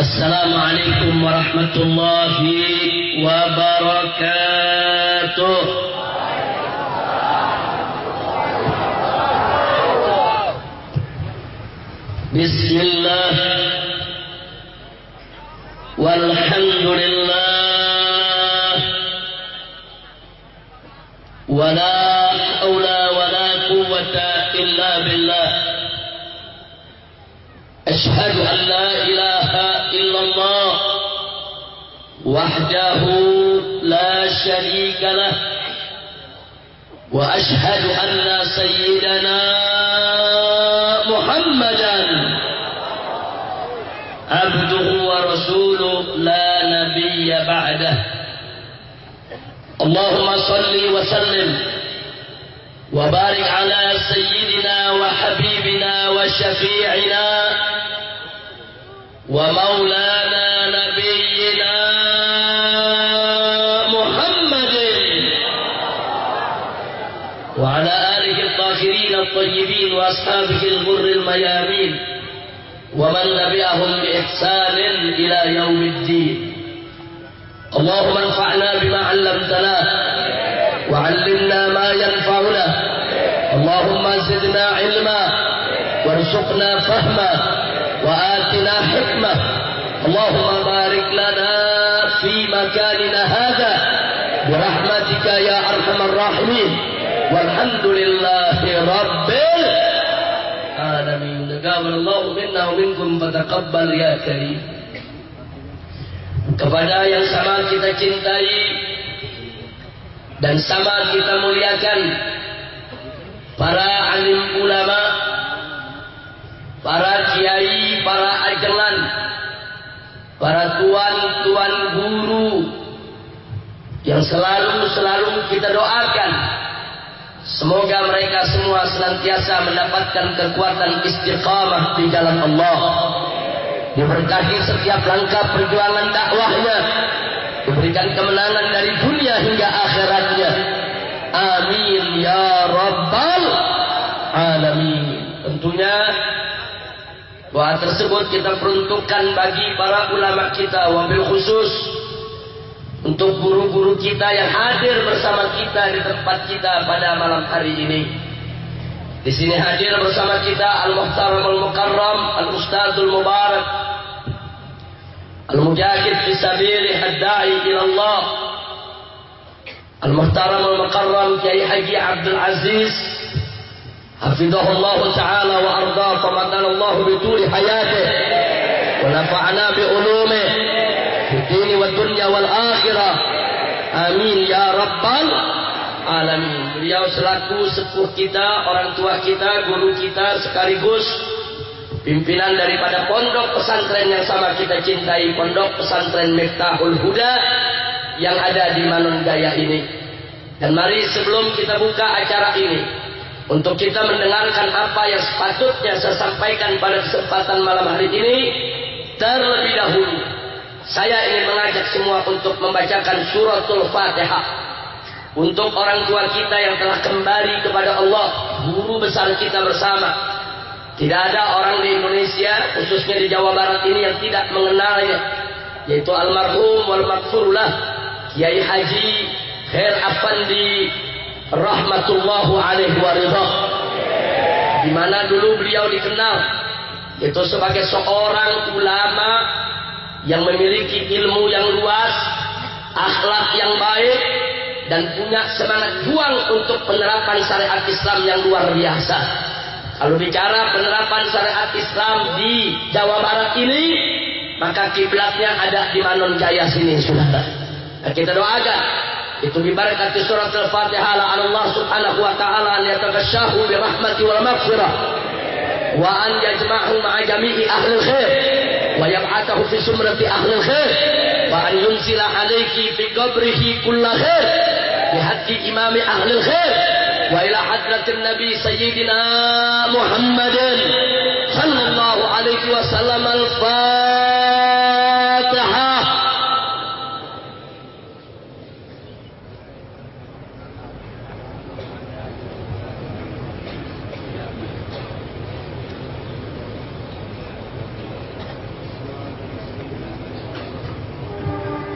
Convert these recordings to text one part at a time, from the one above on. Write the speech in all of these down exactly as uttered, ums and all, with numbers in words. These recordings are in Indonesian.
Assalamualaikum warahmatullahi wabarakatuh. Bismillah walhamdulillah wala haula wala quwwata illa billah. أشهد أن لا إله إلا الله وحده لا شريك له وأشهد أن سيدنا محمدا عبده ورسوله لا نبي بعده. اللهم صل وسلم وبارك على سيدنا وحبيبنا وشفيعنا ومولانا نبينا محمد وعلى آله الطاهرين الطيبين وأصحابه الغر الميامين ومن تبعهم بإحسان إلى يوم الدين. اللهم انفعنا بما علمتنا وعلمنا ما ينفعنا. اللهم زدنا علما وارزقنا فهما وآتنا حكمة. اللهم بارك لنا في مكاننا هذا برحمتك يا أرحم الراحمين والحمد لله رب العالمين. تقبل الله منا ومنكم فتقبل يا كريم. Kepada yang sama kita cintai dan sama kita muliakan, para alim ulama, para kiai, para ajengan, para tuan-tuan guru yang selalu-selalu kita doakan, semoga mereka semua senantiasa mendapatkan kekuatan istiqamah di jalan Allah, diberkahi setiap langkah perjuangan dakwahnya, diberikan kemenangan dari dunia hingga akhiratnya. Amin ya rabbal alamin. Tentunya doa tersebut kita peruntukkan bagi para ulama kita, wabil khusus untuk guru-guru kita yang hadir bersama kita di tempat kita pada malam hari ini. Di sini hadir bersama kita Al-Muhtaram Al-Mukarram Al-Ustadzul Mubarak Al-Mujahid fi sabilih ad-da'i ila Allah Al-Muhtaram Al-Mukarram Kiai Haji Abdul Aziz Hafidhahullah ta'ala wa arda famaddanallahu bituli hayatih wa nafa'ana bi ulumih fid dini wad dunya wal akhirah. Amin ya rabbal alamin. Beliau selaku sepuh kita, orang tua kita, guru kita, sekaligus pimpinan daripada pondok pesantren yang sama kita cintai, pondok pesantren Miftahul Huda yang ada di Manonjaya ini. Dan mari sebelum kita buka acara ini, untuk kita mendengarkan apa yang sepatutnya saya sampaikan pada kesempatan malam hari ini, terlebih dahulu saya ingin mengajak semua untuk membacakan suratul Fatihah untuk orang tua kita yang telah kembali kepada Allah, guru besar kita bersama. Tidak ada orang di Indonesia, khususnya di Jawa Barat ini, yang tidak mengenalnya, yaitu almarhum wal maghfurlah Kiai Haji Khair Afandi rahmatullahu alaihi wa ridha, di mana dulu beliau dikenal yaitu sebagai seorang ulama yang memiliki ilmu yang luas, akhlak yang baik, dan punya semangat juang untuk penerapan syariat Islam yang luar biasa. Kalau bicara penerapan syariat Islam di Jawa Barat ini, maka kiblatnya ada di Manonjaya sini, saudara. Nah, kita doakan itu bibarakati surat al-Fatihah ala Allah subhanahu wa ta'ala an yataghashahu bi rahmati wal maghfirah wa an yajma'hu ma'a jami'i ahli khair wa yab'athahu fi sumrati ahli khair wa an yunzila alayki fi qabrihi kulla khair bi haqqi imami ahli khair wa ila hadratin nabi sayyidina Muhammadin sallallahu alaihi wasallam. Al-Fatihah.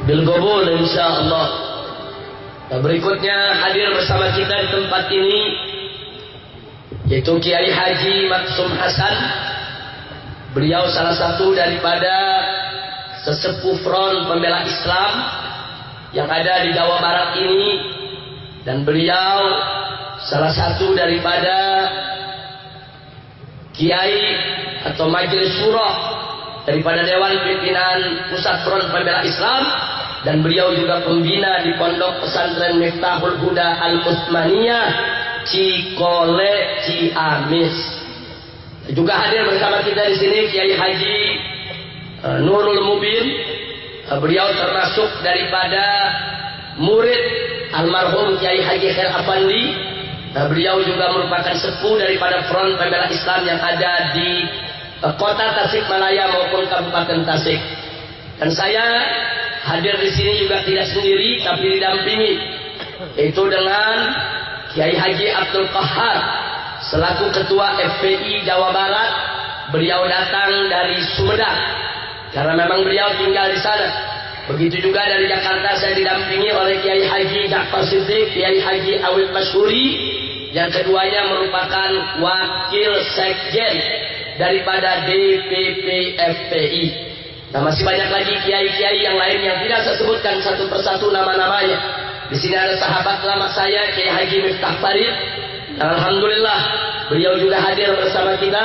bil qabul insyaallah. Nah, berikutnya hadir bersama kita di tempat ini yaitu Kiai Haji Maksum Hasan. Beliau salah satu daripada sesepuh Front Pembela Islam yang ada di Jawa Barat ini, dan beliau salah satu daripada kiai atau majelis syuro daripada Dewan Pimpinan Pusat Front Pembela Islam, dan beliau juga pembina di Pondok Pesantren Miftahul Huda Al-Utsmaniyah Cikole Ciamis. Juga hadir bersama kita di sini Kiai Haji uh, Nurul Mubin. Uh, beliau termasuk daripada murid almarhum Kiai Haji Khair Afandi. Uh, beliau juga merupakan sepuh daripada Front Pembela Islam yang ada di uh, kota Tasikmalaya maupun Kabupaten Tasik. Dan saya hadir di sini juga tidak sendiri, tapi didampingi, yaitu dengan Kiai Haji Abdul Qahar selaku Ketua F P I Jawa Barat. Beliau datang dari Sumedang karena memang beliau tinggal di sana. Begitu juga dari Jakarta saya didampingi oleh Kiai Haji Ja'far Siddiq, Kiai Haji Awid Masyhuri, yang keduanya merupakan wakil sekjen daripada D P P F P I. Nah, masih banyak lagi kiai-kiai yang lain yang tidak saya sebutkan satu persatu nama-namanya. Di sini ada sahabat lama saya Kiai Haji Miftah Farid. Dan alhamdulillah beliau juga hadir bersama kita,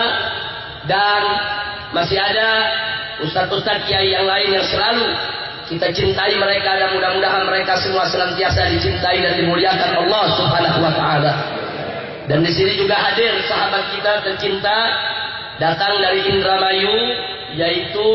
dan masih ada ustadz-ustadz kiai yang lain yang selalu kita cintai mereka, dan mudah-mudahan mereka semua senantiasa dicintai dan dimuliakan Allah Subhanahu wa taala. Dan di sini juga hadir sahabat kita tercinta datang dari Indramayu, yaitu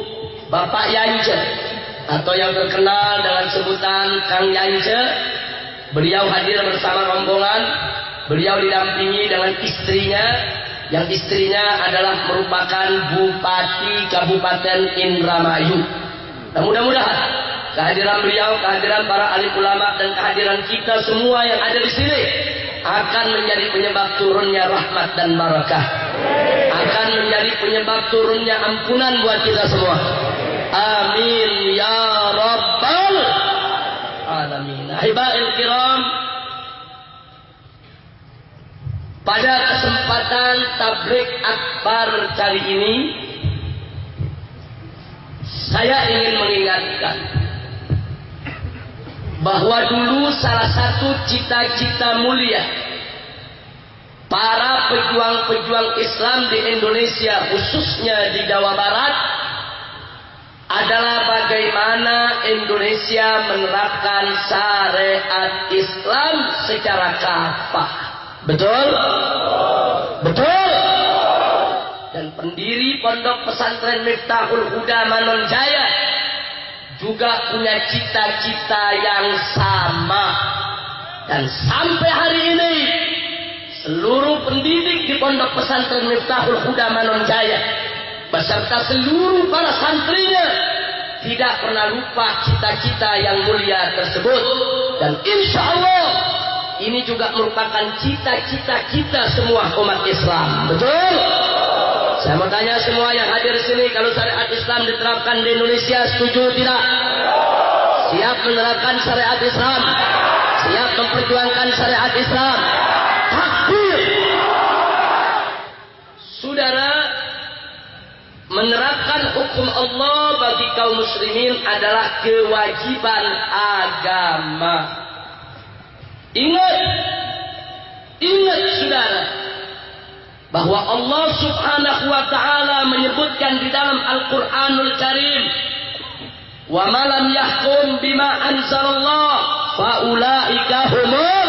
Bapak Yance atau yang terkenal dengan sebutan Kang Yance. Beliau hadir bersama rombongan. Beliau didampingi dengan istrinya, yang istrinya adalah merupakan Bupati Kabupaten Indramayu. Nah, mudah-mudahan kehadiran beliau, kehadiran para alim ulama, dan kehadiran kita semua yang ada di sini akan menjadi penyebab turunnya rahmat dan barakah, akan menjadi penyebab turunnya ampunan buat kita semua. Amin ya rabbal alamin. Ahibail kiram, pada kesempatan tablik akbar kali ini saya ingin mengingatkan bahwa dulu salah satu cita-cita mulia para pejuang-pejuang Islam di Indonesia, khususnya di Jawa Barat, adalah bagaimana Indonesia menerapkan syariat Islam secara kafah. Betul? Betul? Dan pendiri Pondok Pesantren Miftahul Huda Manonjaya juga punya cita-cita yang sama. Dan sampai hari ini seluruh pendidik di Pondok Pesantren Miftahul Huda Manonjaya beserta seluruh para santrinya tidak pernah lupa cita-cita yang mulia tersebut. Dan insya Allah ini juga merupakan cita-cita kita semua umat Islam. Betul? Saya mau tanya semua yang hadir di sini, kalau syariat Islam diterapkan di Indonesia, setuju tidak? Siap menerapkan syariat Islam? Siap memperjuangkan syariat Islam? Takbir! Saudara, menerapkan hukum Allah bagi kaum muslimin adalah kewajiban agama. Ingat, ingat saudara, bahwa Allah Subhanahu wa ta'ala menyebutkan di dalam Al-Quranul Karim, wa ma lam yahkum bima anzalallah faulaika humul.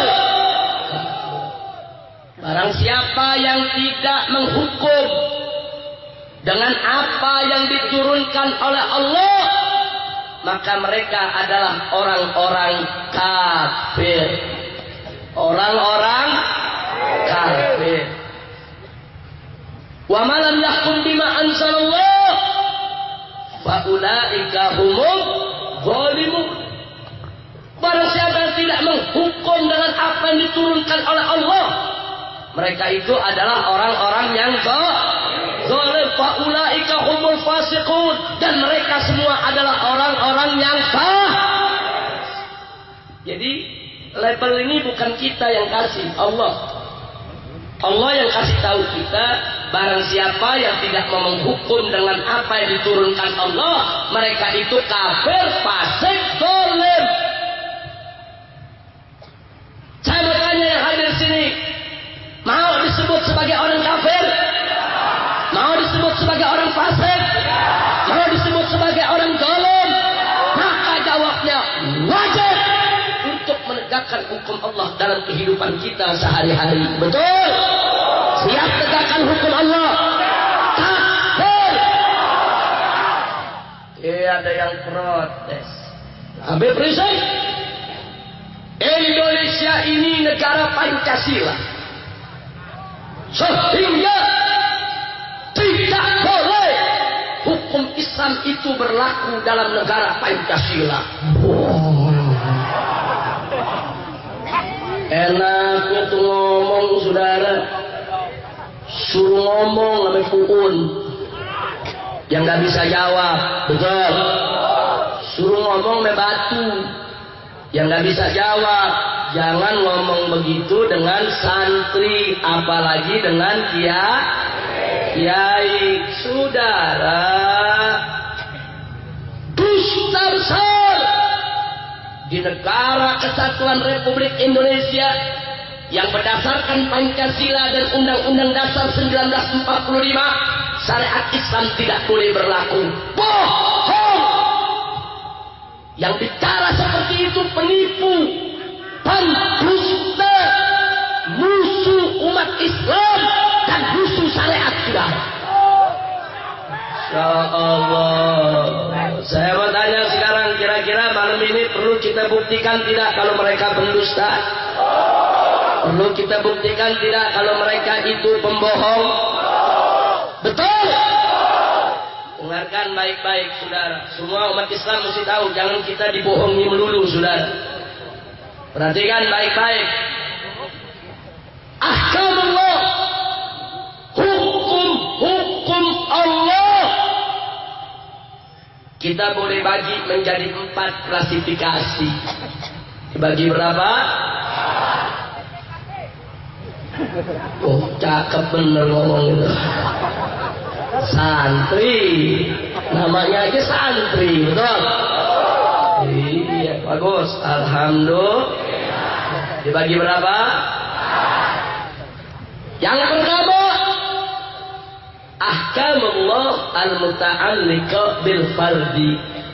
Barang siapa yang tidak menghukum dengan apa yang diturunkan oleh Allah, maka mereka adalah orang-orang kafir. Orang-orang kafir. Wa ma lam yahkum bima anzalallah fa ulaika humul zalimun. Barang siapa yang tidak menghukum dengan apa yang diturunkan oleh Allah, mereka itu adalah orang-orang yang zalim, faulaika humul fasiqun, dan mereka semua adalah orang-orang yang sah. Jadi label ini bukan kita yang kasih, Allah. Allah yang kasih tahu kita, barang siapa yang tidak mau menghukum dengan apa yang diturunkan Allah, mereka itu kafir, fasik, zalim. Saya bertanya yang hadir sini, mau disebut sebagai orang kafir? Mau disebut sebagai orang fasik? Mau disebut sebagai orang zalim? Maka jawabnya wajib untuk menegakkan hukum Allah dalam kehidupan kita sehari-hari. Betul? Siap tegakkan hukum Allah? Kafir. Eh, ada yang protes. Habib Rizal, Indonesia ini negara Pancasila, sehingga tidak boleh hukum Islam itu berlaku dalam negara Pancasila. Enaknya tuh ngomong, saudara, suruh ngomong sampai puun yang nggak bisa jawab. Betul? Suruh ngomong sampai batu yang nggak bisa jawab. Jangan ngomong begitu dengan santri, apalagi dengan kiai. Kiai, saudara, dusta besar di negara Kesatuan Republik Indonesia yang berdasarkan Pancasila dan Undang-Undang Dasar seribu sembilan ratus empat puluh lima, syariat Islam tidak boleh berlaku. Bohong! Yang bicara seperti itu penipu, pendusta, musuh umat Islam dan musuh syariat, saudara. Ya Allah. Saya mau tanya sekarang, kira-kira malam ini perlu kita buktikan tidak kalau mereka pendusta? Perlu kita buktikan tidak kalau mereka itu pembohong? Betul? Dengarkan baik-baik, saudara. Semua umat Islam mesti tahu, jangan kita dibohongi melulu, saudara. Perhatikan baik-baik. Ahkamullah, hukum-hukum Allah, kita boleh bagi menjadi empat klasifikasi. Dibagi berapa? Oh, cakep bener ngomong itu. Santri, namanya aja santri, betul? Iya, bagus. Alhamdulillah. Dibagi berapa? Yang pertama, ahkamullah al-muta'alliqah bil fardi.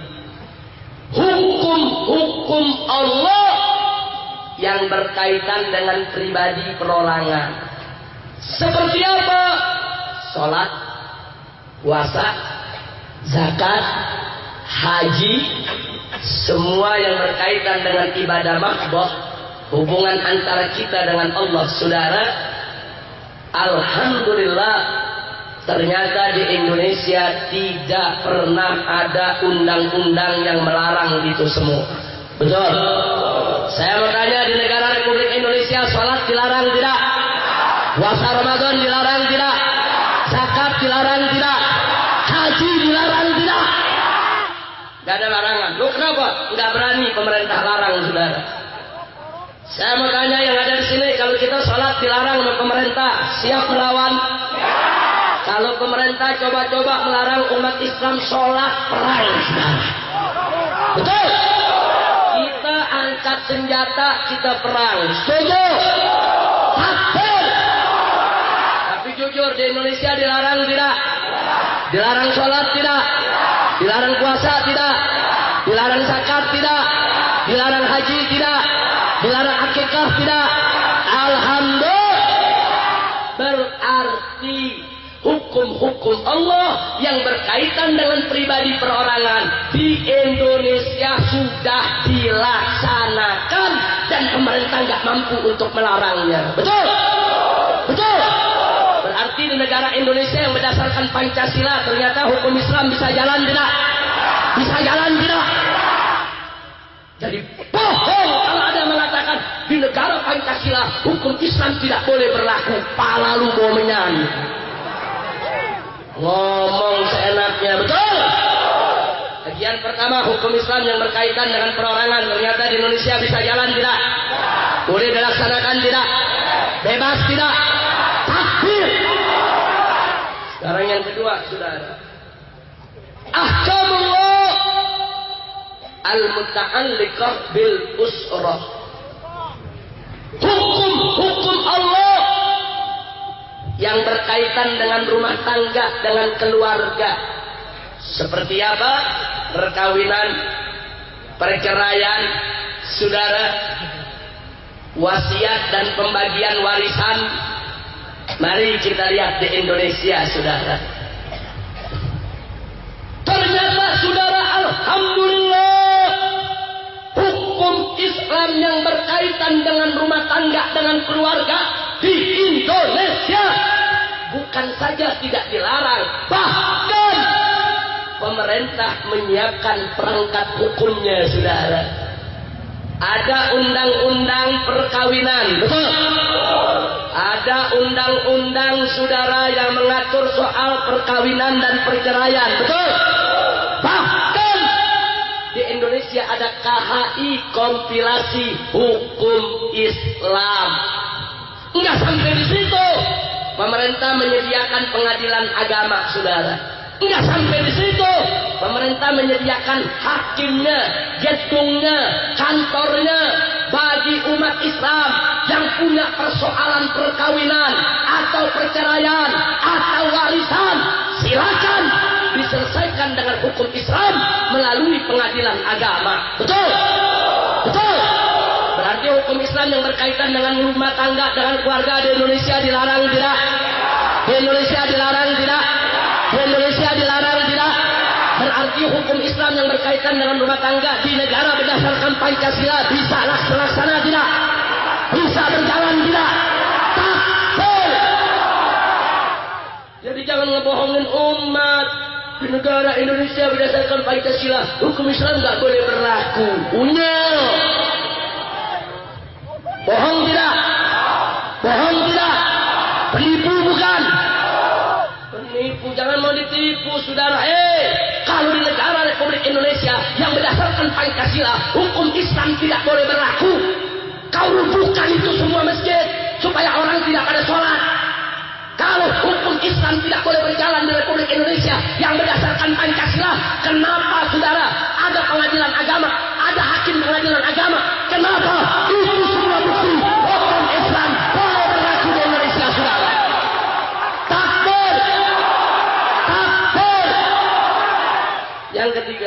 Hukum-hukum Allah yang berkaitan dengan pribadi perorangan. Seperti apa? Salat, puasa, zakat, haji, semua yang berkaitan dengan ibadah mahdoh, hubungan antara kita dengan Allah, saudara. Alhamdulillah, ternyata di Indonesia tidak pernah ada undang-undang yang melarang itu semua. Betul? Saya mau tanya, di negara Republik Indonesia salat dilarang tidak? Puasa Ramadan dilarang tidak? Zakat dilarang tidak? Haji dilarang tidak? Gak ada larangan. Loh, kenapa? Nggak berani pemerintah larang, saudara. Saya mau tanya yang ada di sini, kalau kita sholat dilarang oleh pemerintah, siap melawan? Ya. Kalau pemerintah coba-coba melarang umat Islam sholat, perang, saudara. Betul? Kita angkat senjata, kita perang. Setuju? Kafir. Tapi jujur, di Indonesia dilarang tidak? Dilarang sholat tidak? Dilarang puasa tidak? Dilarang zakat tidak? Dilarang haji tidak? Dilarang akikah tidak? Alhamdulillah. Berarti hukum-hukum Allah yang berkaitan dengan pribadi perorangan di Indonesia sudah dilaksanakan dan pemerintah nggak mampu untuk melarangnya. Betul? Betul? Berarti di negara Indonesia yang berdasarkan Pancasila ternyata hukum Islam bisa jalan tidak? Bisa jalan tidak? Jadi bohong kalau ada mengatakan di negara Pancasila hukum Islam tidak boleh berlaku. Pala lu mau menyanyi. ngomong seenaknya, betul? Bagian pertama, hukum Islam yang berkaitan dengan perorangan. Ternyata di Indonesia bisa jalan tidak? Boleh dilaksanakan tidak? Bebas tidak? Takbir. Sekarang yang kedua, saudara. Ahkamullah al-muta'alliqah bil usrah. Hukum-hukum Allah yang berkaitan dengan rumah tangga, dengan keluarga. Seperti apa? Perkawinan, perceraian, saudara, wasiat dan pembagian warisan. Mari kita lihat di Indonesia, saudara. Ternyata, saudara, alhamdulillah, hukum Islam yang berkaitan dengan rumah tangga, dengan keluarga di Indonesia bukan saja tidak dilarang, bahkan pemerintah menyiapkan perangkat hukumnya, saudara. Ada undang-undang perkawinan, betul? Ada undang-undang, saudara, yang mengatur soal perkawinan dan perceraian, betul? Bahkan di Indonesia ada K H I, kompilasi hukum Islam. Enggak sampai di situ, pemerintah menyediakan pengadilan agama, saudara. Enggak sampai di situ, pemerintah menyediakan hakimnya, gedungnya, kantornya bagi umat Islam yang punya persoalan perkawinan atau perceraian atau warisan. Silakan diselesaikan dengan hukum Islam melalui pengadilan agama. Betul? Betul? Berarti hukum Islam yang berkaitan dengan rumah tangga, dengan keluarga di Indonesia dilarang tidak? Di Indonesia dilarang tidak? Di Indonesia dilarang tidak? Berarti hukum Islam yang berkaitan dengan rumah tangga di negara berdasarkan Pancasila bisa laksana tidak? Bisa berjalan tidak? Takbir. Jadi jangan ngebohongin umat. Di negara Indonesia berdasarkan Pancasila, hukum Islam nggak boleh berlaku. Unyil. Bohong tidak? Bohong tidak? Penipu bukan? Penipu, jangan mau ditipu, saudara. Eh, kalau di negara Republik Indonesia yang berdasarkan Pancasila, hukum Islam tidak boleh berlaku. Kau rubuhkan itu semua masjid supaya orang tidak pada sholat. Kalau hukum Islam tidak boleh berjalan di Republik Indonesia yang berdasarkan Pancasila, kenapa, saudara, ada pengadilan agama, ada hakim pengadilan agama? Kenapa? Itu semua bukti hukum Islam boleh berlaku di Indonesia, saudara. Takbir. Takbir. Yang ketiga,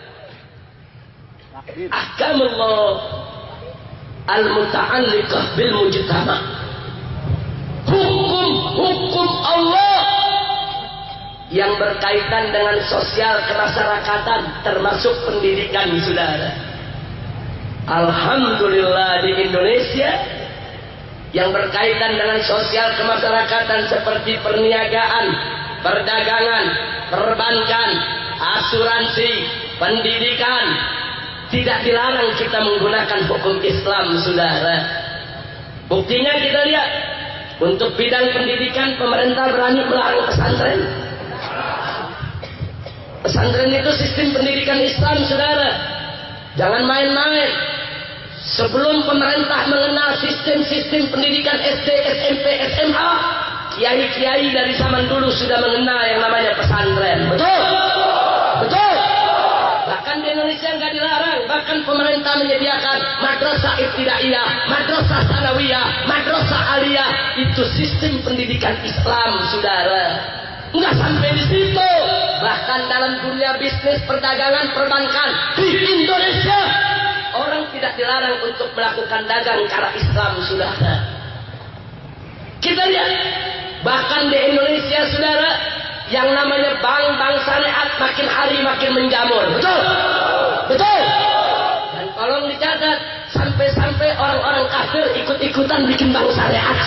ahkamullah al-muta'alliqah bil mujtama. Hukum-hukum Allah yang berkaitan dengan sosial kemasyarakatan, termasuk pendidikan, saudara. Alhamdulillah di Indonesia yang berkaitan dengan sosial kemasyarakatan seperti perniagaan, perdagangan, perbankan, asuransi, pendidikan, tidak dilarang kita menggunakan hukum Islam, saudara. Buktinya kita lihat, untuk bidang pendidikan pemerintah berani melarang pesantren. Pesantren itu sistem pendidikan Islam, saudara. Jangan main-main. Sebelum pemerintah mengenal sistem-sistem pendidikan S D, S M P, S M A, kiai-kiai dari zaman dulu sudah mengenal yang namanya pesantren. Betul? Betul? Bahkan di Indonesia nggak dilarang, bahkan pemerintah menyediakan madrasah ibtidaiyah, madrasah sanawiyah, madrasah aliyah. Itu sistem pendidikan Islam, saudara. Nggak sampai di situ, bahkan dalam dunia bisnis, perdagangan, perbankan di Indonesia, orang tidak dilarang untuk melakukan dagang cara Islam, saudara. Kita lihat, bahkan di Indonesia, saudara, yang namanya bank-bank syariat makin hari makin menjamur. Betul? Betul? Dan tolong dicatat, sampai-sampai orang-orang kafir ikut-ikutan bikin bank syariat.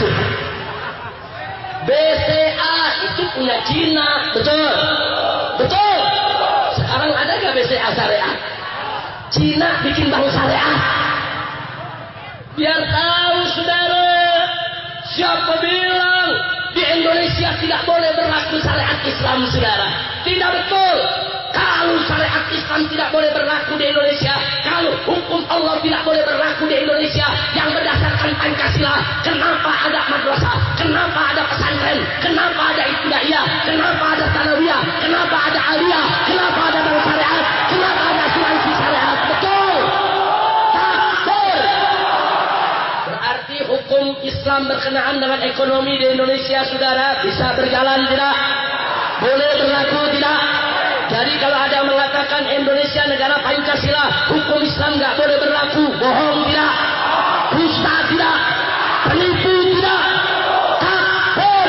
B C A itu punya Cina. Betul? Betul? Sekarang ada gak B C A syariat? Cina bikin bank syariat. Biar tahu, saudara, siapa bilang di Indonesia Indonesia tidak boleh berlaku syariat Islam, saudara. Tidak betul. Kalau syariat Islam tidak boleh berlaku di Indonesia, kalau hukum Allah tidak boleh berlaku di Indonesia yang berdasarkan Pancasila, kenapa ada madrasah? Kenapa ada pesantren? Kenapa ada ibtidaiyah? Kenapa ada sanawiyah? Kenapa ada aliyah? Kenapa ada bank syariat? Kenapa ada asuransi syariat? Betul. Takbir. Berarti hukum Islam berkenaan dengan ekonomi di Indonesia, saudara, bisa berjalan tidak? Boleh berlaku tidak? Jadi kalau ada yang mengatakan Indonesia negara Pancasila, hukum Islam nggak boleh berlaku, bohong tidak? Dusta tidak? Penipu tidak? Takbir.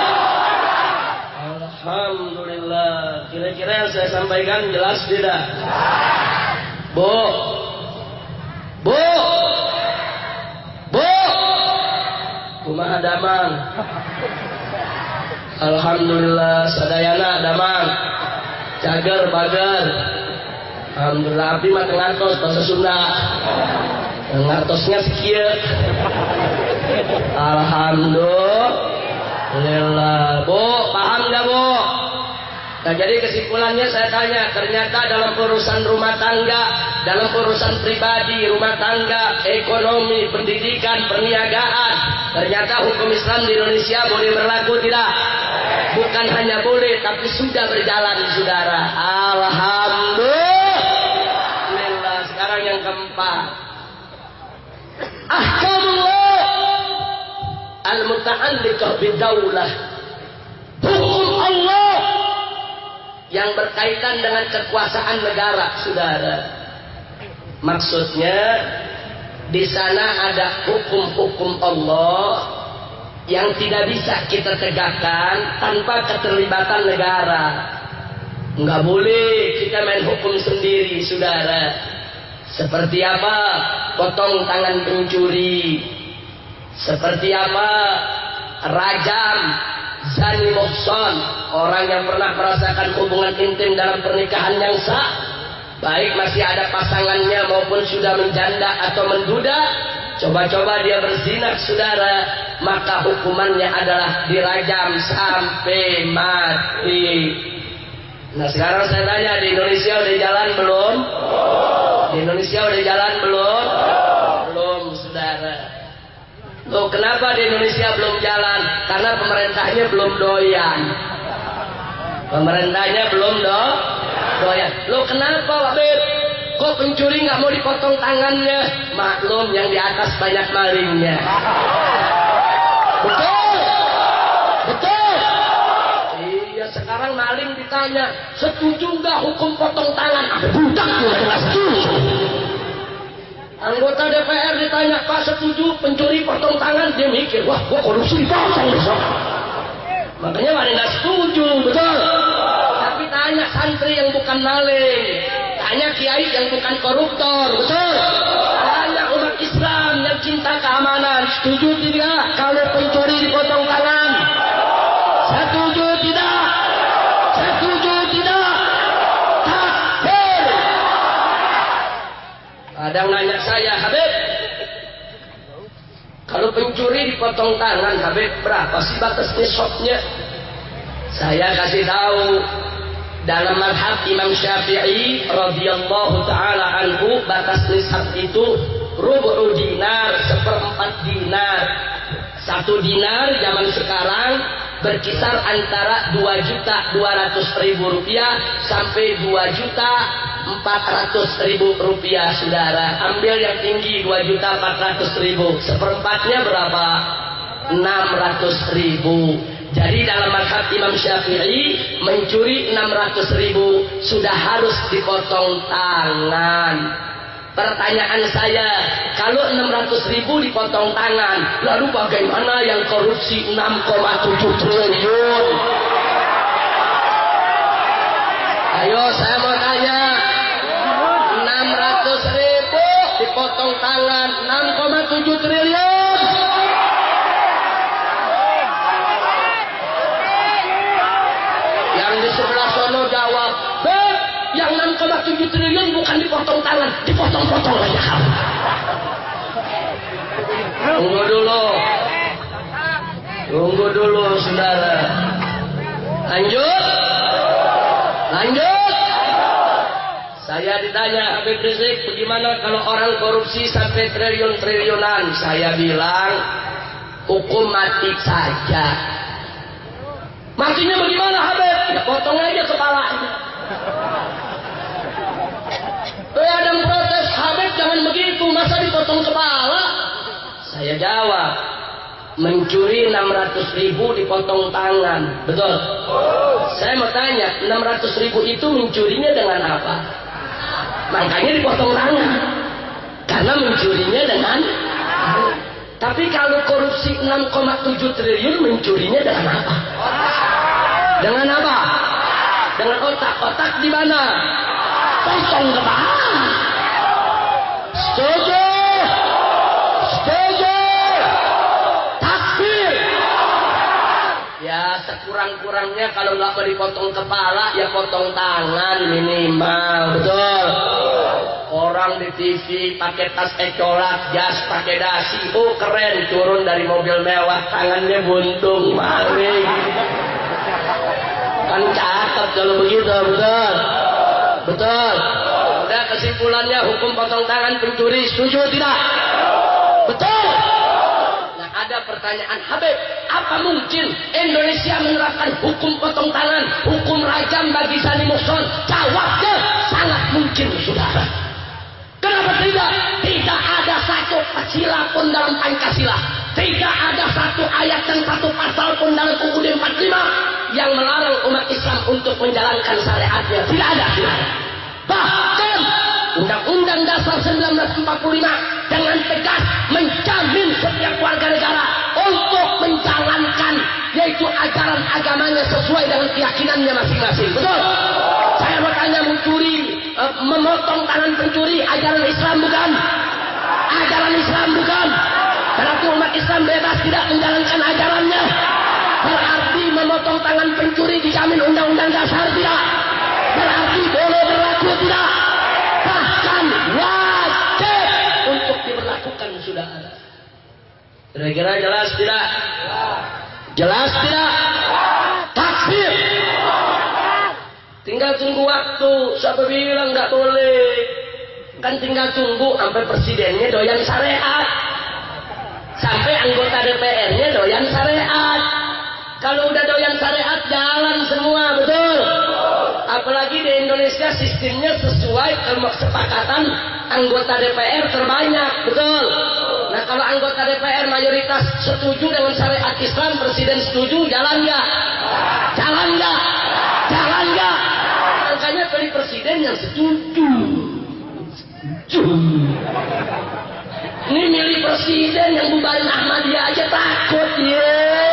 Alhamdulillah. Kira-kira yang saya sampaikan jelas tidak? Bu, bu, bu, kumaha damang? Alhamdulillah, sadayana damang. Cager bager. Alhamdulillah abdi mah teu ngartos bahasa Sunda. Ngartosnya sekieu. Alhamdulillah. Bu, paham enggak, Bu? Nah, jadi kesimpulannya saya tanya, ternyata dalam urusan rumah tangga, dalam urusan pribadi, rumah tangga, ekonomi, pendidikan, perniagaan, ternyata hukum Islam di Indonesia boleh berlaku tidak? Bukan hanya boleh, tapi sudah berjalan, saudara. Alhamdulillah. Sekarang yang keempat, ahkamullah al-muta'alliqah bidaulah. Hukum Allah yang berkaitan dengan kekuasaan negara, saudara. Maksudnya di sana ada hukum-hukum Allah yang tidak bisa kita tegakkan tanpa keterlibatan negara. Enggak boleh kita main hukum sendiri, saudara. Seperti apa? Potong tangan pencuri. Seperti apa? Rajam, zani muhsan, orang yang pernah merasakan hubungan intim dalam pernikahan yang sah, baik masih ada pasangannya maupun sudah menjanda atau menduda, coba-coba dia berzina, saudara, maka hukumannya adalah dirajam sampai mati. Nah, sekarang saya tanya, di Indonesia udah jalan belum? Di Indonesia udah jalan belum? Belum, saudara. Loh, kenapa di Indonesia belum jalan? Karena pemerintahnya belum doyan. Pemerintahnya belum do doyan. Loh, kenapa, Wabib? Kok pencuri nggak mau dipotong tangannya? Maklum, yang di atas banyak malingnya. Betul, betul. Iya, sekarang maling ditanya, setuju nggak hukum potong tangan? Ada budak tuh nggak setuju. Anggota D P R ditanya, Pak setuju pencuri potong tangan? Dia mikir, wah, gua korupsi dipotong besok. Makanya mana nggak setuju, betul. Tapi tanya santri yang bukan maling, tanya kiai yang bukan koruptor, betul. Tanya umat Islam yang cinta keamanan, setuju tidak kalau pencuri dipotong tangan? Setuju tidak? Setuju tidak? Takbir. Ada yang nanya saya, Habib, kalau pencuri dipotong tangan, Habib, berapa sih batas nisabnya? Saya kasih tahu, dalam mazhab Imam Syafi'i radhiyallahu taala anhu, batas nisab itu rubu dinar, seperempat dinar. Satu dinar zaman sekarang berkisar antara dua juta dua ratus ribu rupiah sampai dua juta empat ratus ribu rupiah, saudara. Ambil yang tinggi dua juta empat ratus ribu, seperempatnya berapa? enam ratus ribu. Jadi dalam mazhab Imam Syafi'i, mencuri enam ratus ribu sudah harus dipotong tangan. Pertanyaan saya, kalau enam ratus ribu dipotong tangan, lalu bagaimana yang korupsi enam koma tujuh triliun? Ayo, saya mau tanya, enam ratus ribu dipotong tangan, enam koma tujuh triliun. Yang di sebelah sono jawab, Beb, yang enam koma tujuh triliun bukan dipotong tangan, dipotong-potong aja. Tunggu dulu. Tunggu dulu, saudara. Lanjut. Lanjut. Saya ditanya Habib Rizik, bagaimana kalau orang korupsi sampai triliun-triliunan? Saya bilang, hukum mati saja. Matinya bagaimana Habib? Ya potong aja kepalanya. Tuh ada yang protes, Habib jangan begitu, masa dipotong kepala? Saya jawab, mencuri enam ratus ribu dipotong tangan, betul? Saya mau tanya, enam ratus ribu itu mencurinya dengan apa? Makanya dipotong tangan, karena mencurinya dengan. Tapi kalau korupsi enam koma tujuh triliun, mencurinya dengan apa? Dengan apa? Dengan otak. Otak di mana? Potong kepala. Setuju? Setuju? Takbir. Ya sekurang-kurangnya kalau nggak mau dipotong kepala, ya potong tangan minimal, betul? Orang di T V pakai tas ecolat, jas pakai dasi, oh keren, turun dari mobil mewah, tangannya buntung, maling. Kan cakep kalau begitu, betul? Betul? Udah kesimpulannya hukum potong tangan pencuri, setuju tidak? Betul? Nah ada pertanyaan, Habib, apa mungkin Indonesia menerapkan hukum potong tangan, hukum rajam bagi zani muhsan? Jawabnya sangat mungkin, saudara. Kenapa tidak? Tidak ada satu pasila pun dalam Pancasila. Tidak ada satu ayat dan satu pasal pun dalam U U D empat puluh lima yang melarang umat Islam untuk menjalankan syariatnya. Tidak ada. Tidak ada. Bahkan Undang-Undang Dasar seribu sembilan ratus empat puluh lima dengan tegas menjamin setiap warga negara untuk menjalankan yaitu ajaran agamanya sesuai dengan keyakinannya masing-masing. Betul? Saya bertanya, mencuri, uh, memotong tangan pencuri, ajaran Islam bukan? Ajaran Islam bukan? Berarti umat Islam bebas tidak menjalankan ajarannya. Berarti memotong tangan pencuri dijamin undang-undang dasar tidak? Berarti boleh berlaku tidak? Bahkan wajib untuk diberlakukan, sudah. Kira-kira jelas tidak? Jelas tidak? Takbir. Tinggal tunggu waktu. Siapa bilang nggak boleh? Kan tinggal tunggu sampai presidennya doyan syariat, sampai anggota D P R-nya doyan syariat. Kalau udah doyan syariat, jalan semua, betul? Apalagi di Indonesia sistemnya sesuai kesepakatan anggota D P R terbanyak, betul? Nah kalau anggota D P R mayoritas setuju dengan syariat Islam, presiden setuju, jalan nggak? Jalan nggak? Jalan nggak? Makanya pilih presiden yang setuju. Ini milih presiden yang bubarin Ahmadiyah aja takut, ye.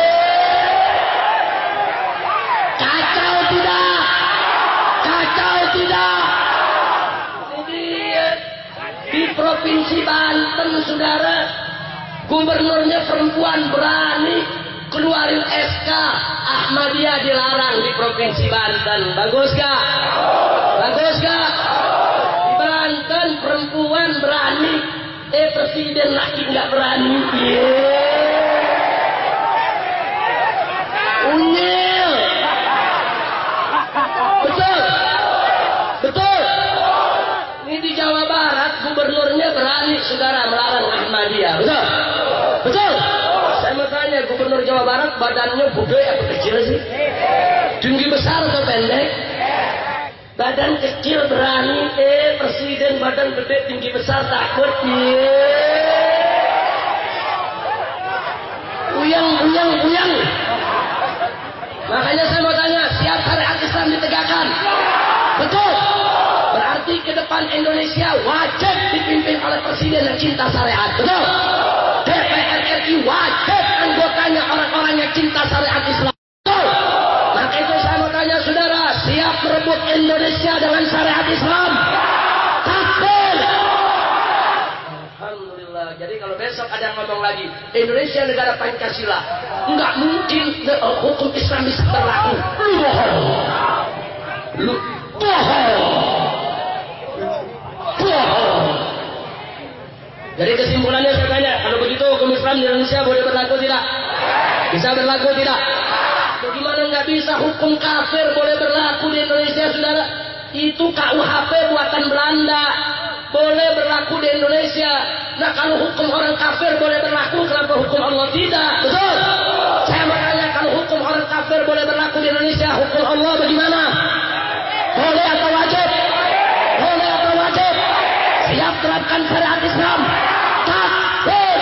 Kacau tidak? Kacau tidak? Jadi di provinsi Banten, saudara, gubernurnya perempuan berani keluarin S K Ahmadiyah dilarang di provinsi Banten. Bagus gak? Bagus gak? Di Banten perempuan berani, eh presiden laki nggak berani. Yeah. Unyil. Betul. Betul. Ini di Jawa Barat gubernurnya berani, saudara, melarang Ahmadiyah. Betul. Betul. Saya mau tanya, gubernur Jawa Barat badannya gede apa kecil sih? Tinggi besar atau pendek? Badan kecil berani, eh presiden badan gede tinggi besar takut. Yeah. Uyang, uyang, uyang. Makanya saya mau tanya, siap syariat Islam ditegakkan? Betul. Berarti ke depan Indonesia wajib dipimpin oleh presiden yang cinta syariat. Betul. D P R R I wajib anggotanya orang-orang yang cinta syariat Islam. Betul. Maka itu saya mau tanya saudara, siap merebut Indonesia dengan syariat Islam? Takbir. Alhamdulillah. Jadi kalau besok ada yang ngomong lagi, Indonesia negara Pancasila, nggak mungkin uh, hukum Islam bisa berlaku. Lu bohong. Lu bohong. Bohong. Jadi kesimpulannya saya tanya, kalau begitu hukum Islam di Indonesia boleh berlaku tidak? Bisa berlaku tidak? Bagaimana nggak bisa? bisa hukum kafir boleh berlaku di Indonesia, saudara. Itu K U H P buatan Belanda, boleh berlaku di Indonesia. Nah kalau hukum orang kafir boleh berlaku, kenapa hukum Allah tidak? Betul? Saya mau tanya, kalau hukum orang kafir boleh berlaku di Indonesia, hukum Allah bagaimana? Boleh atau wajib? Boleh atau wajib? Siap terapkan syariat Islam? Takbir!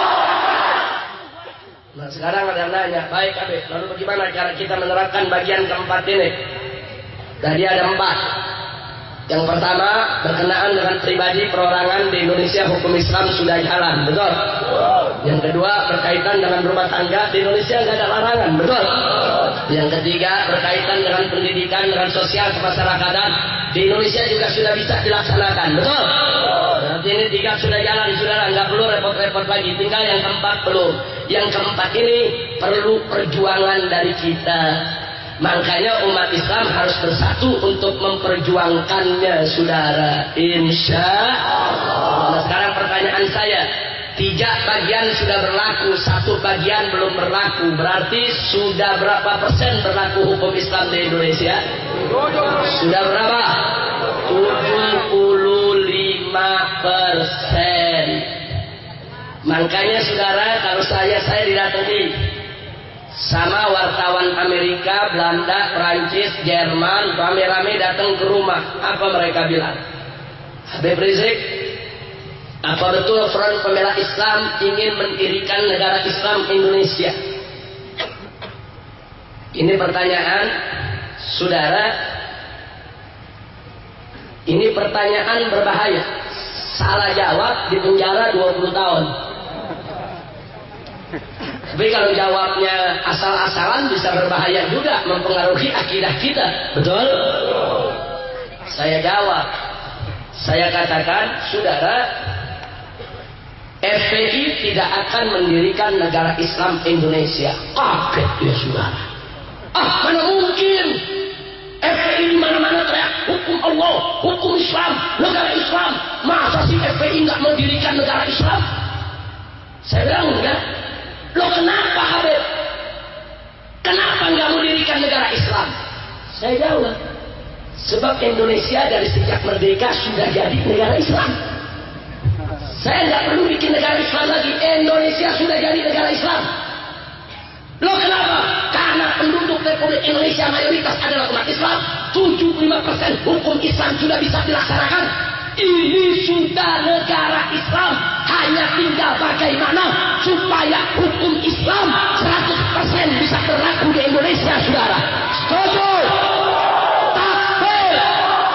Nah sekarang ada yang nanya, baik Abe, lalu bagaimana cara kita menerapkan bagian keempat ini? Tadi ada empat. Yang pertama berkenaan dengan pribadi perorangan di Indonesia, hukum Islam sudah jalan, betul? Yang kedua berkaitan dengan rumah tangga di Indonesia nggak ada larangan, betul? Yang ketiga berkaitan dengan pendidikan, dengan sosial kemasyarakatan di Indonesia juga sudah bisa dilaksanakan, betul? Nanti ini tiga sudah jalan, saudara, nggak perlu repot-repot lagi. Tinggal yang keempat belum. Yang keempat ini perlu perjuangan dari kita. Makanya umat Islam harus bersatu untuk memperjuangkannya, saudara. Insya Allah. Nah sekarang pertanyaan saya, tiga bagian sudah berlaku, satu bagian belum berlaku. Berarti sudah berapa persen berlaku hukum Islam di Indonesia? Sudah berapa? tujuh puluh lima persen. Makanya saudara, kalau saya saya didatangi sama wartawan Amerika, Belanda, Prancis, Jerman, rame-rame datang ke rumah. Apa mereka bilang? Habib Rizik, apa betul Front Pembela Islam ingin mendirikan negara Islam Indonesia? Ini pertanyaan, saudara. Ini pertanyaan berbahaya. Salah jawab di penjara dua puluh tahun. Tapi kalau jawabnya asal-asalan bisa berbahaya juga, mempengaruhi akidah kita. Betul? Saya jawab. Saya katakan, saudara, F P I tidak akan mendirikan negara Islam Indonesia. Kaget ya saudara. Ah, mana mungkin? F P I di mana-mana teriak hukum Allah, hukum Islam, negara Islam. Masa sih F P I nggak mendirikan negara Islam? Saya bilang enggak. Loh kenapa Habib? Kenapa nggak mendirikan negara Islam? Saya jawab, sebab Indonesia dari sejak merdeka sudah jadi negara Islam. Saya nggak perlu bikin negara Islam lagi. Indonesia sudah jadi negara Islam. Loh kenapa? Karena penduduk Republik Indonesia mayoritas adalah umat Islam. tujuh puluh lima persen hukum Islam sudah bisa dilaksanakan. Ini sudah negara Islam. Hanya tinggal bagaimana supaya hukum Islam seratus persen bisa berlaku di Indonesia, saudara. Setuju? Takbir!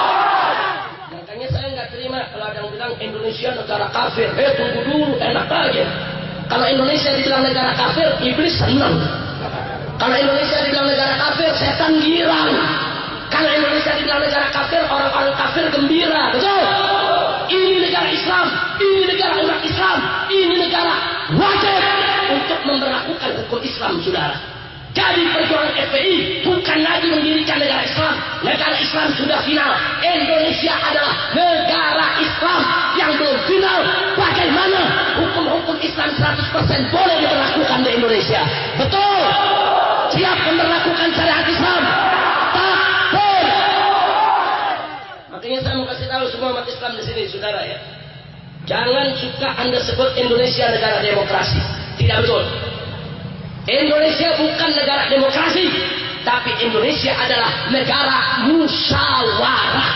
Makanya saya nggak terima kalau ada yang bilang Indonesia negara kafir. Eh tunggu dulu, enak aja. Kalau Indonesia dibilang negara kafir, iblis senang. Kalau Indonesia dibilang negara kafir, setan girang. Kalau Indonesia dibilang negara kafir, orang-orang kafir gembira. Betul? Ini negara Islam, ini negara umat Islam, ini negara wajib untuk memberlakukan hukum Islam, saudara. Jadi perjuangan F P I bukan lagi mendirikan negara Islam. Negara Islam sudah final. Indonesia adalah negara Islam yang belum final. Bagaimana hukum-hukum Islam seratus persen boleh diberlakukan di Indonesia? Betul? Siap memberlakukan syariat Islam? Takbir! Makanya saya mau kasih tahu semua umat Islam di sini, saudara ya. Jangan suka Anda sebut Indonesia negara demokrasi. Tidak betul. Indonesia bukan negara demokrasi, tapi Indonesia adalah negara musyawarah.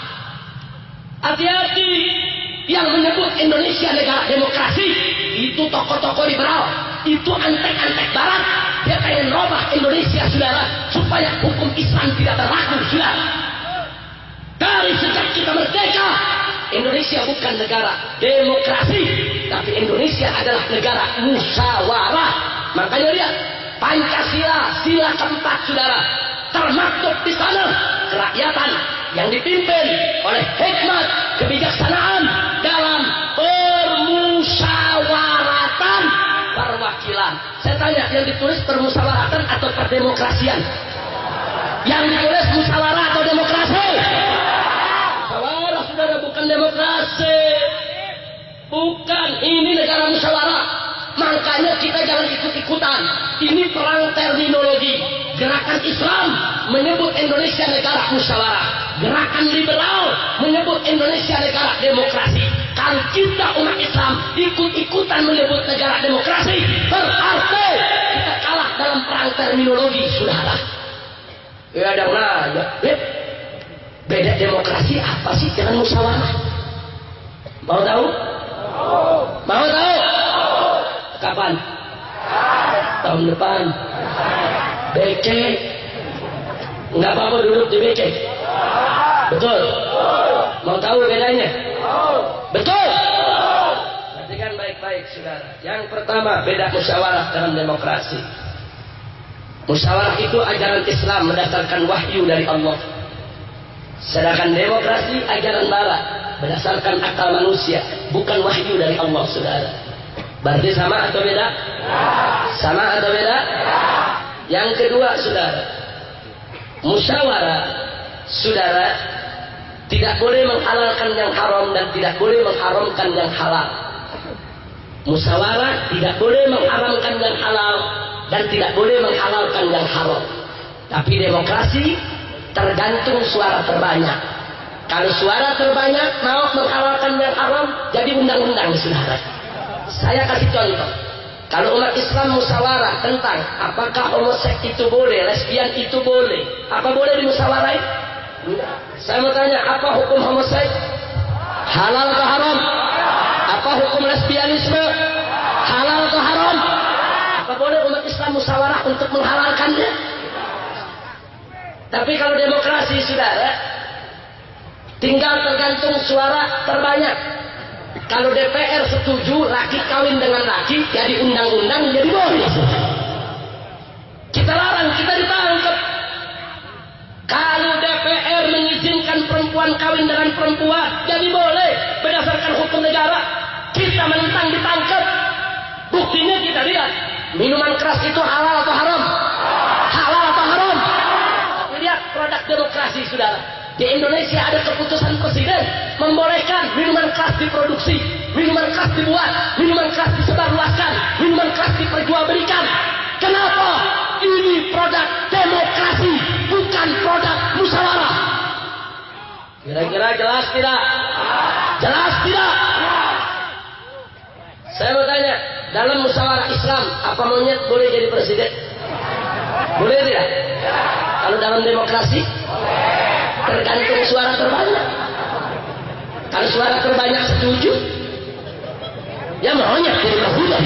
Hati-hati, yang menyebut Indonesia negara demokrasi itu tokoh-tokoh liberal, itu antek-antek barat. Dia pengen robah Indonesia, saudara, supaya hukum Islam tidak berlaku, saudara. Dari sejak kita merdeka, Indonesia bukan negara demokrasi, tapi Indonesia adalah negara musyawarah. Makanya dia Pancasila, sila keempat, saudara, termaktub di sana kerakyatan yang dipimpin oleh hikmat kebijaksanaan dalam permusyawaratan perwakilan. Saya tanya, yang ditulis permusyawaratan atau perdemokrasian? Yang ditulis musyawarah atau demokrasi? Musyawarah, saudara, bukan demokrasi. Bukan, ini negara musyawarah. Makanya kita jangan ikut-ikutan. Ini perang terminologi. Gerakan Islam menyebut Indonesia negara musyawarah. Gerakan liberal menyebut Indonesia negara demokrasi. Kalau kita umat Islam ikut-ikutan menyebut negara demokrasi, berarti kita kalah dalam perang terminologi, saudara. Ya ada nanya, beda demokrasi apa sih dengan musyawarah? Mau tahu? Mau tahu? Kapan? Tahun depan. B C. Enggak apa-apa duduk di B C. Betul? Mau tahu bedanya? Betul? Perhatikan baik-baik, saudara. Yang pertama, beda musyawarah dalam demokrasi. Musyawarah itu ajaran Islam berdasarkan wahyu dari Allah. Sedangkan demokrasi ajaran barat berdasarkan akal manusia, bukan wahyu dari Allah, saudara. Berarti sama atau beda? Sama atau beda? Yang kedua, saudara, musyawarah, saudara, tidak boleh menghalalkan yang haram dan tidak boleh mengharamkan yang halal. Musyawarah tidak boleh mengharamkan yang halal dan tidak boleh menghalalkan yang haram. Tapi demokrasi tergantung suara terbanyak. Kalau suara terbanyak mau menghalalkan yang haram, jadi undang-undang, saudara. Saya kasih contoh. Kalau umat Islam musyawarah tentang apakah homoseks itu boleh, lesbian itu boleh, apa boleh dimusyawarahin? Saya mau tanya, apa hukum homoseks? Halal atau haram? Apa hukum lesbianisme? Halal atau haram? Apa boleh umat Islam musyawarah untuk menghalalkannya? Tapi kalau demokrasi, saudara, tinggal tergantung suara terbanyak. Kalau D P R setuju laki kawin dengan laki, jadi undang-undang, jadi boleh. Kita larang, kita ditangkap. Kalau D P R mengizinkan perempuan kawin dengan perempuan, jadi boleh berdasarkan hukum negara. Kita menentang, ditangkap. Buktinya kita lihat, minuman keras itu halal atau haram? Halal atau haram? Lihat produk demokrasi, saudara. Di Indonesia ada keputusan presiden membolehkan minuman keras diproduksi, minuman keras dibuat, minuman keras disebarluaskan, minuman keras diperjualbelikan. Kenapa? Ini produk demokrasi, bukan produk musyawarah. Kira-kira jelas tidak? Jelas tidak? Saya mau tanya, dalam musyawarah Islam, apa monyet boleh jadi presiden? Boleh tidak? Kalau dalam demokrasi? Tergantung suara terbanyak. Kalau suara terbanyak setuju, ya maunya jadi presiden.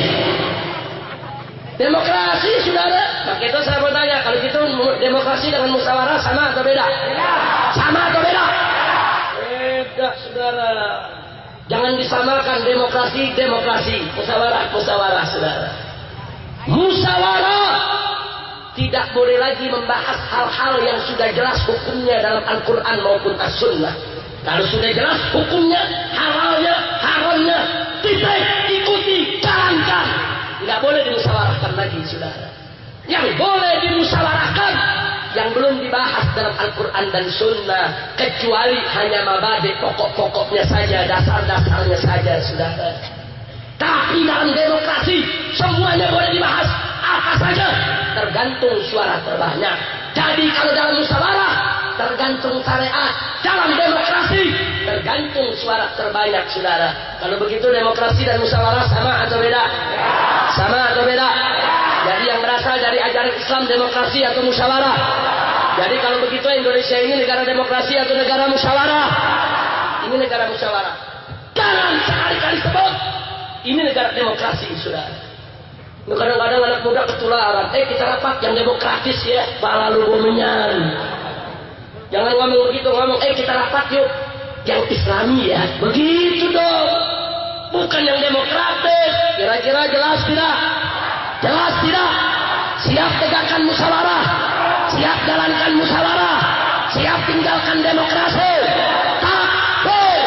Demokrasi, saudara. Maka itu saya mau tanya, kalau gitu demokrasi dengan musyawarah sama atau beda? Sama atau beda? Beda, saudara. Jangan disamakan demokrasi, demokrasi, musyawarah, musyawarah, saudara. Musyawarah tidak boleh lagi membahas hal-hal yang sudah jelas hukumnya dalam Al-Quran maupun As-Sunnah. Kalau sudah jelas hukumnya, halalnya, haramnya, titik, ikuti, jalankan. Tidak boleh dimusyawarahkan lagi, saudara. Yang boleh dimusyawarahkan, yang belum dibahas dalam Al-Quran dan Sunnah, kecuali hanya mabadi pokok-pokoknya saja, dasar-dasarnya saja, saudara. Tapi dalam demokrasi, semuanya boleh dibahas. Apa saja tergantung suara terbanyak. Jadi kalau dalam musyawarah tergantung syariat, dalam demokrasi tergantung suara terbanyak, saudara. Kalau begitu demokrasi dan musyawarah sama atau beda? Sama atau beda? Jadi yang berasal dari ajaran Islam demokrasi atau musyawarah. Jadi kalau begitu Indonesia ini negara demokrasi atau negara musyawarah? Ini negara musyawarah. Jangan sekali-kali sebut ini negara demokrasi, saudara. Kadang-kadang anak muda ketularan, eh kita rapat yang demokratis ya, pala lu gomenyan. Jangan ngomong begitu, ngomong, eh kita rapat yuk yang Islami ya, begitu dong. Bukan yang demokratis. Kira-kira jelas tidak? Jelas tidak? Siap tegakkan musyawarah, siap jalankan musyawarah, siap tinggalkan demokrasi. Takbir.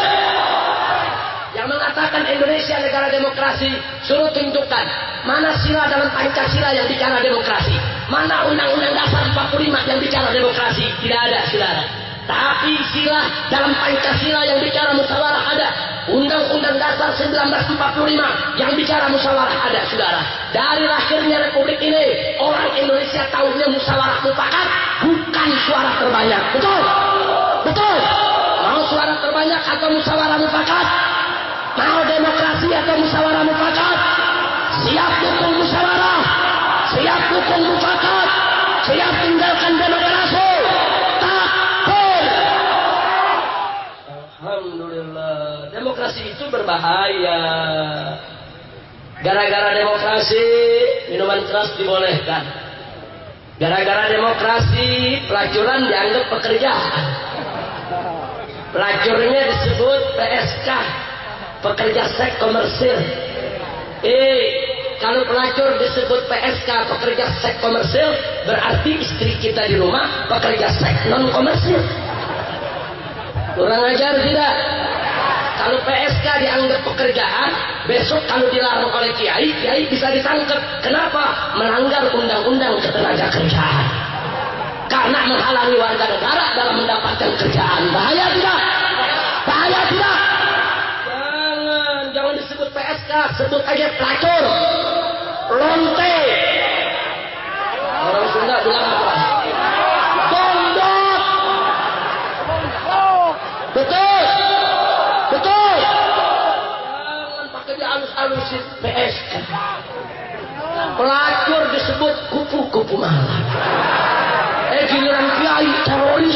Yang mengatakan Indonesia negara demokrasi, suruh tunjukkan mana sila dalam Pancasila yang bicara demokrasi, mana Undang-Undang Dasar empat puluh lima yang bicara demokrasi. Tidak ada, saudara. Tapi sila dalam Pancasila yang bicara musyawarah ada. Undang-Undang Dasar seribu sembilan ratus empat puluh lima yang bicara musyawarah ada, saudara. Dari lahirnya Republik ini, orang Indonesia tahunya musyawarah mufakat bukan suara terbanyak. Betul? Betul? Mau suara terbanyak atau musyawarah mufakat? Mau demokrasi atau musyawarah mufakat? Siap dukung musyawarah, siap dukung mufakat, siap tinggalkan demokrasi. Takbir. Alhamdulillah. Demokrasi itu berbahaya. Gara-gara demokrasi minuman keras dibolehkan. Gara-gara demokrasi pelacuran dianggap pekerjaan. Pelacurnya disebut P S K, pekerja seks komersil. Eh, kalau pelacur disebut P S K, pekerja seks komersil, berarti istri kita di rumah pekerja seks non komersil. Kurang ajar tidak? Kalau P S K dianggap pekerjaan, besok kalau dilarang oleh kiai, kiai bisa ditangkap. Kenapa? Melanggar undang-undang ketenaga kerjaan. Karena menghalangi warga negara dalam mendapatkan kerjaan. Bahaya tidak? Bahaya tidak? Jangan, jangan disebut P S K, sebut aja pelacur, lonte. Orang Sunda bilang apa? Bondot. Betul? Betul? Jangan pakai dihalus-halusin P S K. Pelacur disebut kupu-kupu malam. Eh giliran kiai teroris,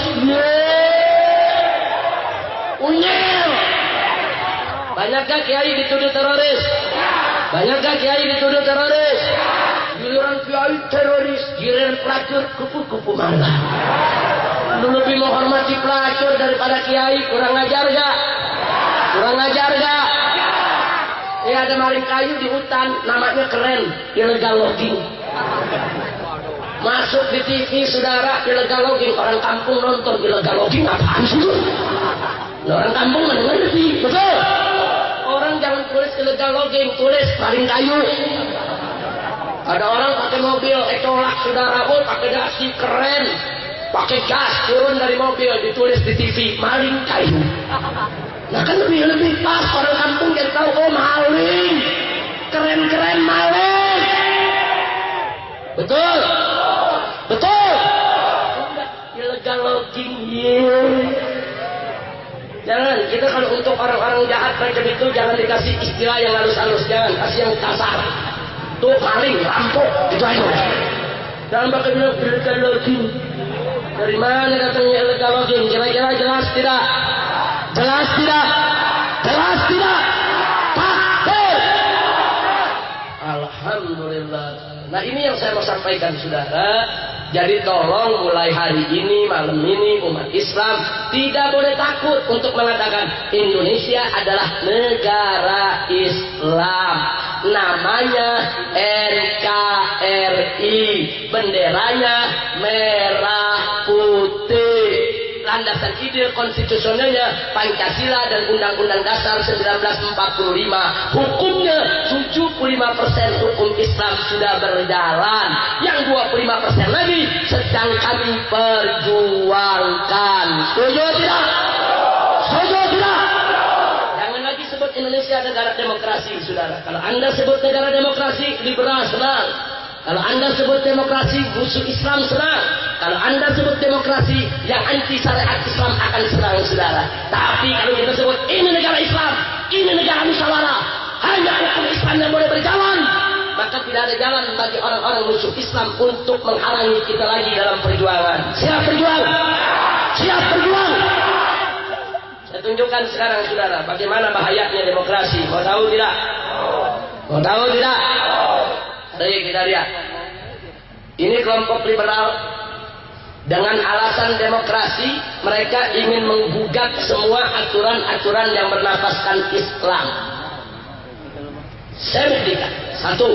yeee, unyel. Banyakkah kiai dituduh teroris? Banyakkah kiai dituduh teroris? Giliran kiai teroris, giliran pelacur kupu-kupu malam. Lu lebih menghormati pelacur daripada kiai, kurang ajar gak? Kurang ajar gak? Eh ada maling kayu di hutan, namanya keren, illegal logging. Masuk di T V, saudara, illegal logging. Orang kampung nonton illegal logging, apaan sih lu? Orang kampung mendengar T V, betul? Orang jangan tulis illegal logging, tulis maling kayu. Ada orang pakai mobil ecolak, saudara, oh pakai dasi keren, pakai gas turun dari mobil, ditulis di T V maling kayu. Nah kan lebih lebih pas orang kampung yang tahu, oh maling, keren-keren maling. Betul? Betul? Illegal logging, yeah. Jangan, kita kalau untuk orang-orang jahat macam itu jangan dikasih istilah yang halus-halus, jangan kasih yang kasar. Tuh maling, rampok, itu aja. Jangan pakai bilang illegal logging. Dari mana datangnya illegal logging? Kira-kira jelas tidak? Jelas tidak? Jelas tidak? Takbir. Alhamdulillah. Nah ini yang saya mau sampaikan, saudara. Jadi tolong mulai hari ini, malam ini, umat Islam tidak boleh takut untuk mengatakan Indonesia adalah negara Islam. Namanya N K R I, benderanya merah putih. Landasan ide konstitusionalnya Pancasila dan Undang-Undang Dasar seribu sembilan ratus empat puluh lima. Hukumnya tujuh puluh lima persen hukum Islam sudah berjalan. Yang dua puluh lima persen lagi sedang kami perjuangkan. Setuju tidak? Setuju tidak? Jangan lagi sebut Indonesia negara demokrasi, saudara. Kalau Anda sebut negara demokrasi, liberal senang. Kalau Anda sebut demokrasi, musuh Islam senang. Kalau Anda sebut demokrasi, yang anti syariat Islam akan senang, saudara. Tapi kalau kita sebut ini negara Islam, ini negara musyawarah, hanya hukum Islam yang boleh berjalan, maka tidak ada jalan bagi orang-orang musuh Islam untuk menghalangi kita lagi dalam perjuangan. Siap berjuang? Siap berjuang? Saya tunjukkan sekarang, saudara, bagaimana bahayanya demokrasi. Mau tahu tidak? Mau tahu tidak? Baik, kita lihat. Ini kelompok liberal dengan alasan demokrasi, mereka ingin menggugat semua aturan-aturan yang bernafaskan Islam. Saya buktikan. Satu,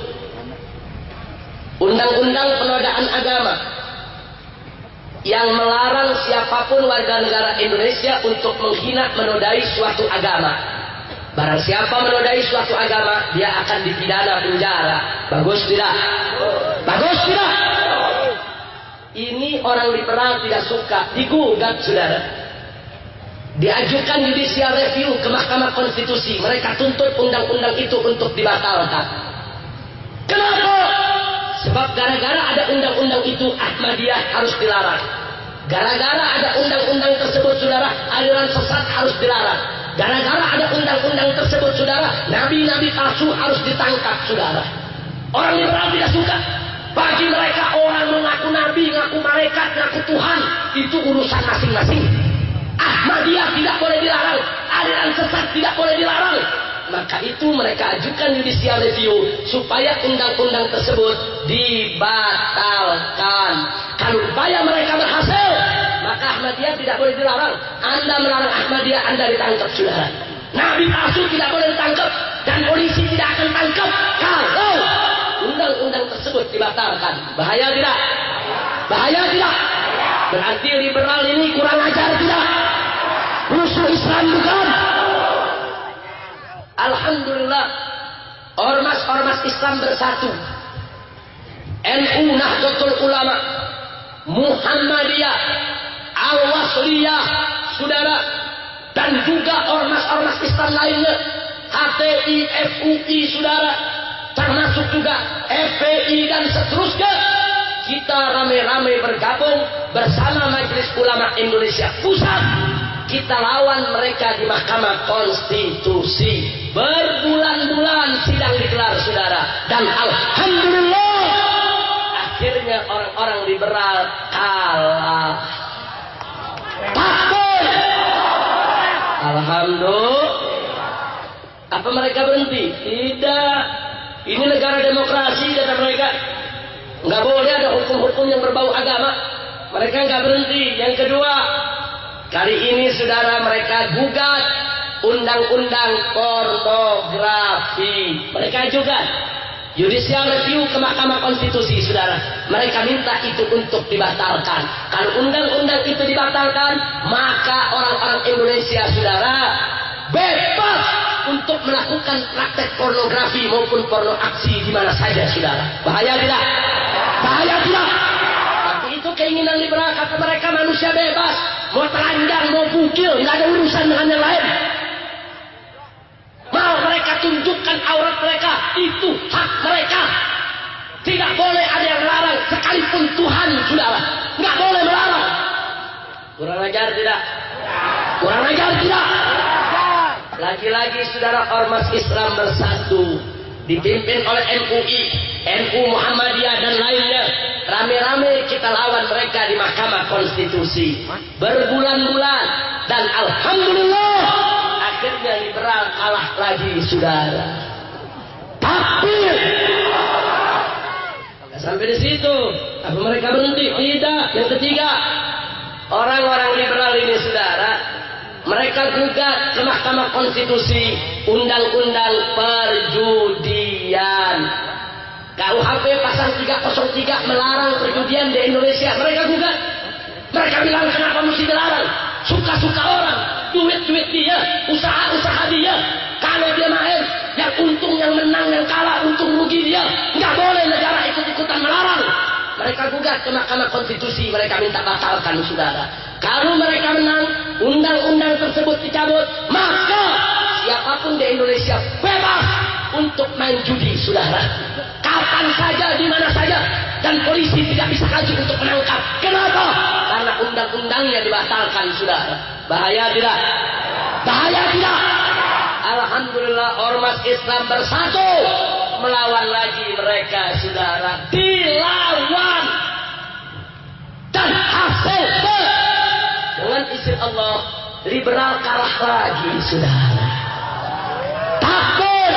Undang-Undang Penodaan Agama yang melarang siapapun warga negara Indonesia untuk menghina, menodai suatu agama. Barang siapa menodai suatu agama, dia akan dipidana penjara. Bagus tidak? Bagus tidak? Ini orang liberal tidak suka, digugat, saudara. Diajukan judicial review ke Mahkamah Konstitusi. Mereka tuntut undang-undang itu untuk dibatalkan. Kenapa? Sebab gara-gara ada undang-undang itu, Ahmadiyah harus dilarang. Gara-gara ada undang-undang tersebut, saudara, aliran sesat harus dilarang. Gara-gara ada undang-undang tersebut, saudara, nabi-nabi palsu harus ditangkap, saudara. Orang liberal tidak suka. Bagi mereka orang mengaku nabi, mengaku malaikat, mengaku Tuhan, itu urusan masing-masing. Ahmadiyah tidak boleh dilarang, aliran sesat tidak boleh dilarang. Maka itu mereka ajukan judicial review supaya undang-undang tersebut dibatalkan. Kalau upaya mereka berhasil, maka Ahmadiyah tidak boleh dilarang. Anda melarang Ahmadiyah, Anda ditangkap, saudara. Nabi palsu tidak boleh ditangkap dan polisi tidak akan tangkap kalau undang-undang tersebut dibatalkan. Bahaya tidak? Bahaya tidak? Berarti liberal ini kurang ajar tidak? Musuh Islam bukan? Alhamdulillah, ormas-ormas Islam bersatu. N U Nahdlatul Ulama, Muhammadiyah, Al-Wasliyah, saudara, dan juga ormas-ormas Islam lainnya, H T I, F U I, saudara, termasuk juga F P I dan seterusnya. Kita rame-rame bergabung bersama Majelis Ulama Indonesia Pusat. Kita lawan mereka di Mahkamah Konstitusi. Berbulan-bulan sidang digelar, saudara. Dan alhamdulillah, akhirnya orang-orang liberal kalah. Takbir. Alhamdulillah. Apa mereka berhenti? Tidak. Ini negara demokrasi, kata mereka. Nggak boleh ada hukum-hukum yang berbau agama. Mereka nggak berhenti. Yang kedua, kali ini saudara, mereka gugat undang-undang pornografi. Mereka juga judicial review ke Mahkamah Konstitusi, saudara. Mereka minta itu untuk dibatalkan. Kalau undang-undang itu dibatalkan, maka orang-orang Indonesia, saudara, bebas untuk melakukan praktek pornografi maupun porno aksi di mana saja, saudara. Bahaya tidak? Bahaya tidak? Tapi itu keinginan liberal, kata mereka, manusia bebas. Mau telanjang, mau bugil, nggak ada urusan dengan yang lain. Mau mereka tunjukkan aurat mereka, itu hak mereka. Tidak boleh ada yang melarang, sekalipun Tuhan, saudara. Nggak boleh melarang. Kurang ajar tidak? Kurang ajar tidak? Lagi-lagi saudara, ormas Islam bersatu, dipimpin oleh M U I, N U Muhammadiyah dan lainnya. Rame-rame kita lawan mereka di Mahkamah Konstitusi. Berbulan-bulan. Dan alhamdulillah, akhirnya liberal kalah lagi, saudara. Takbir. Sampai di situ. Apa mereka berhenti? Tidak. Yang ketiga, orang-orang liberal ini, saudara, mereka gugat ke Mahkamah Konstitusi undang-undang perjudian. K U H P pasal tiga nol tiga melarang perjudian di Indonesia. Mereka gugat. Mereka bilang, kenapa mesti dilarang? Suka-suka orang, duit-duit dia, usaha-usaha dia. Kalau dia main, yang untung, yang menang, yang kalah, untung rugi dia. Nggak boleh negara ikut-ikutan melarang. Mereka gugat ke Mahkamah Konstitusi. Mereka minta batalkan, saudara. Kalau mereka menang, undang-undang tersebut dicabut, maka siapapun di Indonesia bebas untuk main judi, saudara. Kapan saja, di mana saja, dan polisi tidak bisa lagi untuk menangkap. Kenapa? Karena undang-undangnya dibatalkan, saudara. Bahaya tidak? Bahaya tidak? Alhamdulillah, ormas Islam bersatu melawan lagi mereka, saudara. Dilawan. Dan hasilnya, dengan izin Allah, liberal kalah lagi, saudara. Takbir.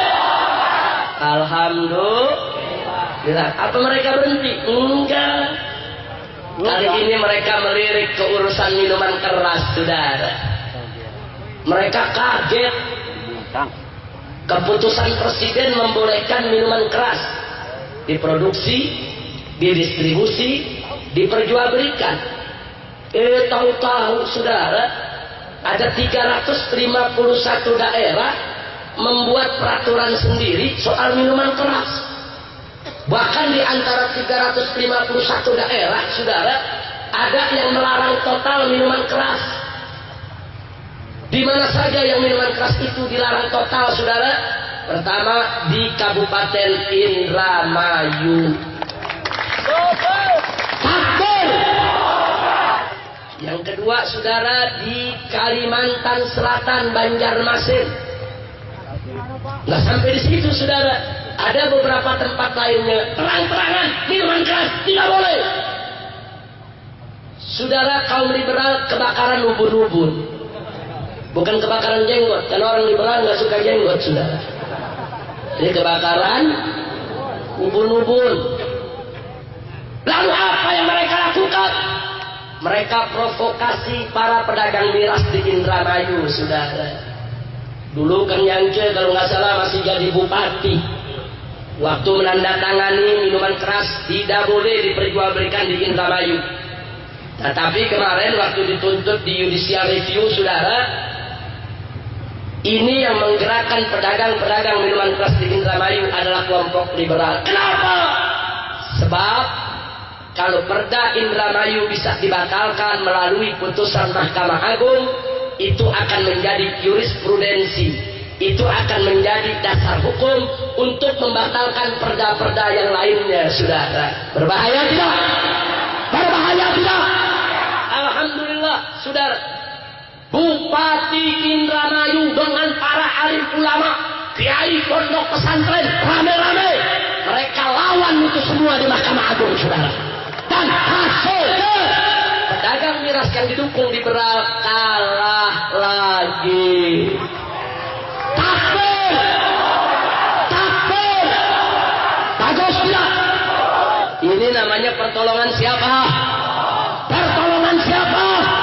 Alhamdulillah. Apa mereka berhenti? Enggak. Kali ini mereka melirik ke urusan minuman keras, saudara. Mereka kaget. Keputusan presiden membolehkan minuman keras diproduksi, didistribusi, diperjualbelikan. Eh, tahu-tahu, saudara, ada tiga ratus lima puluh satu daerah membuat peraturan sendiri soal minuman keras. Bahkan di antara tiga ratus lima puluh satu daerah, saudara, ada yang melarang total minuman keras. Di mana saja yang minuman keras itu dilarang total, saudara? Pertama, di Kabupaten Indramayu. Takbir. Yang kedua, saudara, di Kalimantan Selatan, Banjarmasin. Nggak sampai di situ, saudara. Ada beberapa tempat lainnya. Terang-terangan, minuman keras tidak boleh. Saudara, kaum liberal kebakaran ubun-ubun. Bukan kebakaran jenggot, karena orang liberal nggak suka jenggot, saudara. Ini kebakaran ubun-ubun. Lalu apa yang mereka lakukan? Mereka provokasi para pedagang miras di Indramayu, saudara. Dulu Kang Yance kalau nggak salah masih jadi bupati. Waktu menandatangani minuman keras tidak boleh diperjualbelikan di Indramayu. Tetapi kemarin waktu dituntut di judicial review, saudara, ini yang menggerakkan pedagang-pedagang minuman keras di Indramayu adalah kelompok liberal. Kenapa? Sebab kalau perda Indramayu bisa dibatalkan melalui putusan Mahkamah Agung, itu akan menjadi jurisprudensi. Itu akan menjadi dasar hukum untuk membatalkan perda-perda yang lainnya, saudara. Berbahaya tidak? Berbahaya tidak? Alhamdulillah, saudara. Bupati Indramayu dengan para alim ulama, kiai pondok pesantren, rame-rame mereka lawan itu semua di Mahkamah Agung, saudara. Dan hasilnya pedagang miras yang didukung liberal kalah lagi. Takbir, takbir, bagus tidak? Ini namanya pertolongan siapa? Pertolongan siapa?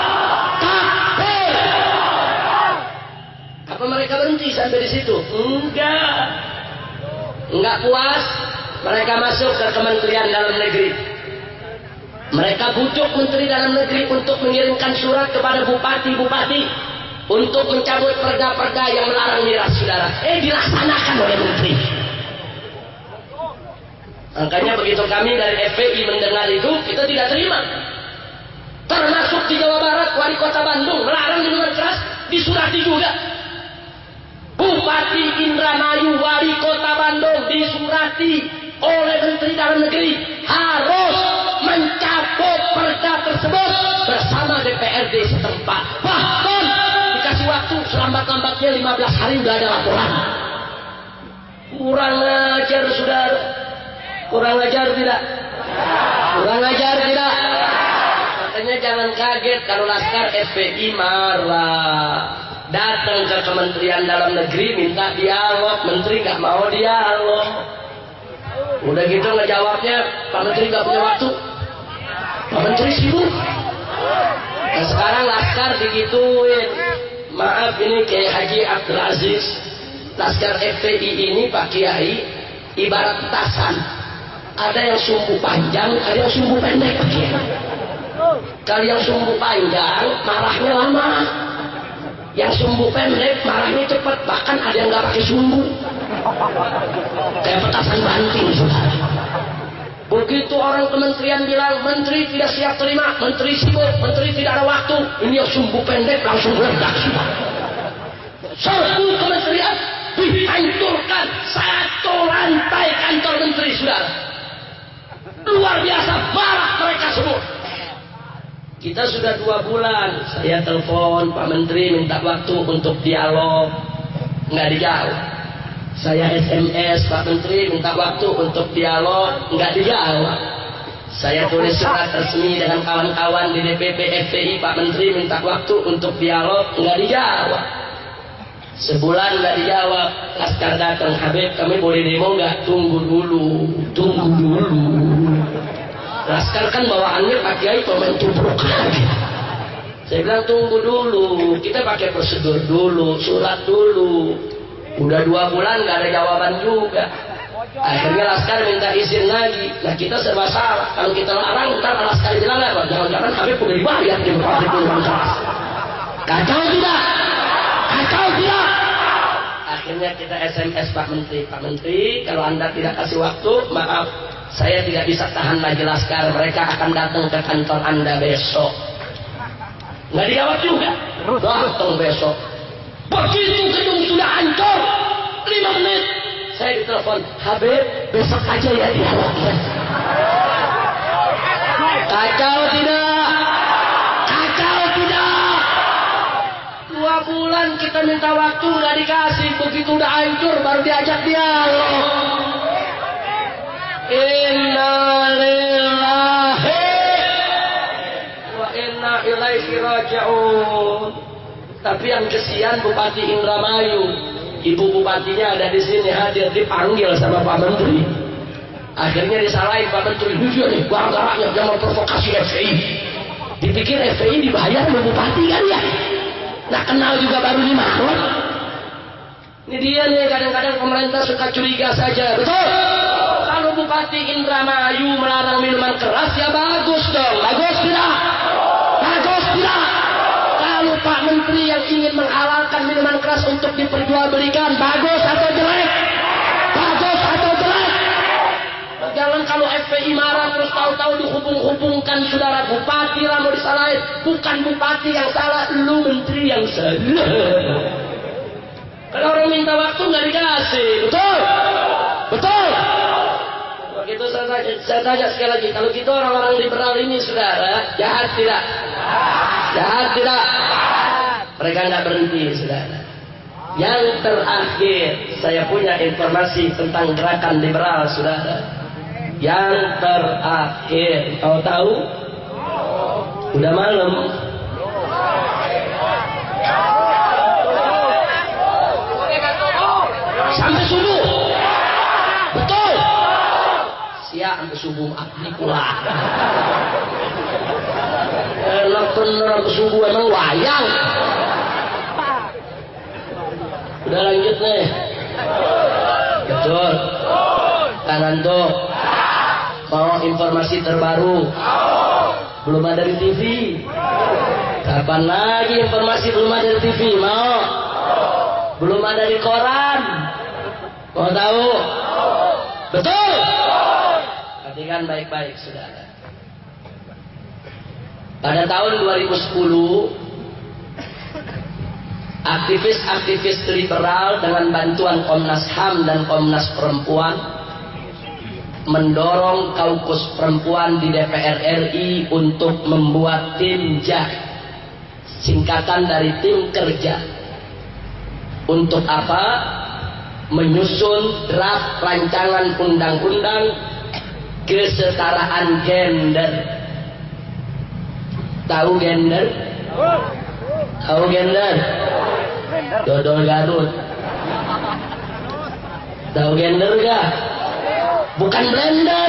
Apa mereka berhenti sampai di situ? Enggak. Enggak puas, mereka masuk ke Kementerian Dalam Negeri. Mereka bujuk Menteri Dalam Negeri untuk mengirimkan surat kepada bupati-bupati untuk mencabut perda-perda yang melarang miras, saudara. Eh, dilaksanakan oleh Menteri. Makanya begitu kami dari F P I mendengar itu, kita tidak terima. Termasuk di Jawa Barat, wali kota Bandung melarang minuman keras, disurati juga. Bupati Indramayu, wali kota Bandung disurati oleh Menteri Dalam Negeri harus mencabut perda tersebut bersama D P R D setempat. Bahkan dikasih waktu selambat-lambatnya lima belas hari sudah ada laporan. Kurang ajar, saudara. Kurang ajar tidak? Kurang ajar tidak? Makanya jangan kaget kalau Laskar F P I marah. Datang ke Kementerian Dalam Negeri minta dialog, Menteri nggak mau dialog. Udah gitu ngejawabnya, Pak Menteri nggak punya waktu, Pak Menteri sibuk. Nah sekarang Laskar digituin. Maaf ini kayak Haji Abdul Aziz, Laskar F P I ini Pak Kiai ibarat petasan. Ada yang sumbu panjang, ada yang sumbu pendek, Pak Kiai. Kalau yang sumbu panjang marahnya lama. Yang sumbu pendek marahnya cepat, bahkan ada yang nggak pakai sumbu, kayak petasan banting, saudara. Begitu orang kementerian bilang Menteri tidak siap terima, Menteri sibuk, Menteri tidak ada waktu, ini yang sumbu pendek langsung meledak, saudara. Serbu kementerian dihancurkan, satu lantai kantor Menteri, saudara. Luar biasa, marah mereka semua. Kita sudah dua bulan, saya telepon Pak Menteri minta waktu untuk dialog, nggak dijawab. Saya S M S Pak Menteri minta waktu untuk dialog, nggak dijawab. Saya tulis surat resmi dengan kawan-kawan di D P P F P I Pak Menteri minta waktu untuk dialog, nggak dijawab. Sebulan nggak dijawab, Laskar datang, Habib kami boleh demo nggak? Tunggu dulu, tunggu dulu. Laskar kan bawaannya Pak Kiai pemain tubruk lagi. Saya bilang tunggu dulu, kita pakai prosedur dulu, surat dulu. Udah dua bulan nggak ada jawaban juga. Akhirnya Laskar minta izin lagi. Nah kita serba salah. Kalau kita larang, ntar Laskar bilang apa? Jangan-jangan Habib udah dibayar di pabrik minuman keras. Kacau tidak? Kacau tidak? Akhirnya kita S M S Pak Menteri, Pak Menteri, kalau Anda tidak kasih waktu, maaf, saya tidak bisa tahan lagi Laskar. Mereka akan datang ke kantor Anda besok. Nggak dijawab juga. Datang besok. Begitu gedung sudah hancur, lima menit saya ditelepon, Habib besok aja ya dialognya. Kacau tidak? Kacau tidak? Dua bulan kita minta waktu nggak dikasih, begitu udah hancur baru diajak dialog. Inna lillahi wa inna ilaihi raji'un. Tapi yang kesian Bupati Indramayu, Ibu Bupatinya ada di sini hadir, dipanggil sama Pak Menteri. Akhirnya disalahin Pak Menteri, dia nih gara-garanya dia memprovokasi F P I. Dipikir F P I dibayar sama Bupati kan ya? Nggak kenal juga baru lima tahun. Ini dia nih, kadang-kadang pemerintah suka curiga saja. Betul? Kalau Bupati Indramayu melarang minuman keras ya bagus dong. Bagus tidak? Bagus tidak? Kalau Pak Menteri yang ingin menghalalkan minuman keras untuk diperjualbelikan, bagus atau jelek? Bagus atau jelek? Jangan kalau F P I marah terus tahu-tahu dihubung-hubungkan saudara Bupati lah mau disalahin. Bukan Bupati yang salah, lu Menteri yang salah. Kalau orang minta waktu nggak dikasih, betul? Betul? Begitu saya tanya, saya tanya sekali lagi, kalau kita orang-orang liberal ini saudara, jahat tidak? Jahat tidak? Mereka nggak berhenti saudara. Yang terakhir, saya punya informasi tentang gerakan liberal saudara. Yang terakhir, kau tahu? Udah malam. Sampai subuh. Betul. Siap sampai subuh abdi pula. Enak bener sampai subuh, emang wayang. Udah lanjut nih. Betul. Kanan tuh. Mau informasi terbaru? Belum ada di T V. Kapan lagi informasi belum ada di T V? Mau? Belum ada di koran? Mau tahu? Betul? Perhatikan baik-baik saudara. Pada tahun dua ribu sepuluh, aktivis-aktivis liberal dengan bantuan Komnas H A M dan Komnas Perempuan mendorong kaukus perempuan di D P R R I untuk membuat tim J A K, singkatan dari tim kerja. Untuk apa? Menyusun draft rancangan undang-undang kesetaraan gender. Tahu gender? Tahu gender? Dodol Garut. Tahu gender gak? Bukan blender.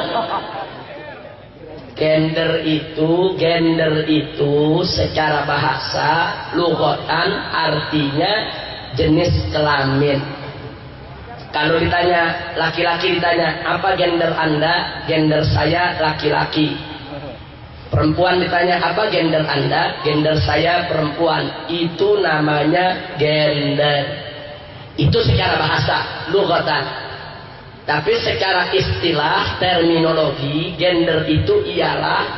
Gender itu, gender itu secara bahasa lughatan artinya jenis kelamin. Kalau ditanya laki-laki, ditanya apa gender Anda? Gender saya laki-laki. Perempuan ditanya apa gender Anda? Gender saya perempuan. Itu namanya gender. Itu secara bahasa lughatan. Tapi secara istilah terminologi, gender itu ialah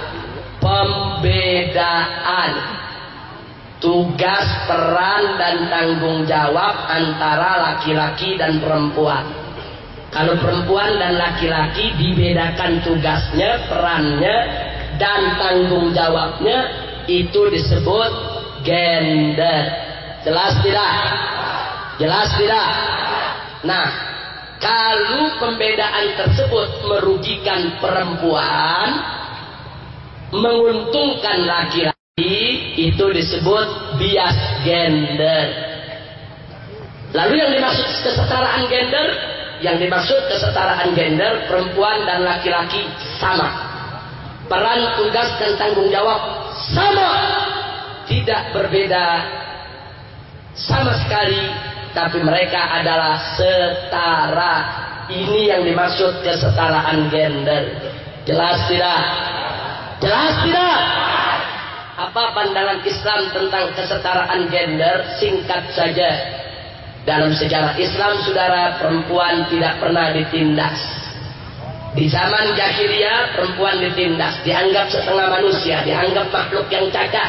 pembedaan tugas, peran, dan tanggung jawab antara laki-laki dan perempuan. Kalau perempuan dan laki-laki dibedakan tugasnya, perannya, dan tanggung jawabnya, itu disebut gender. Jelas tidak? Jelas tidak? Nah, kalau pembedaan tersebut merugikan perempuan, menguntungkan laki-laki, itu disebut bias gender. Lalu yang dimaksud kesetaraan gender, yang dimaksud kesetaraan gender, perempuan dan laki-laki sama. Peran, tugas, dan tanggung jawab sama. Tidak berbeda sama sekali. Tapi mereka adalah setara. Ini yang dimaksud kesetaraan gender. Jelas tidak? Jelas tidak? Apa pandangan Islam tentang kesetaraan gender? Singkat saja. Dalam sejarah Islam, saudara, perempuan tidak pernah ditindas. Di zaman jahiliyah, perempuan ditindas, dianggap setengah manusia, dianggap makhluk yang cacat.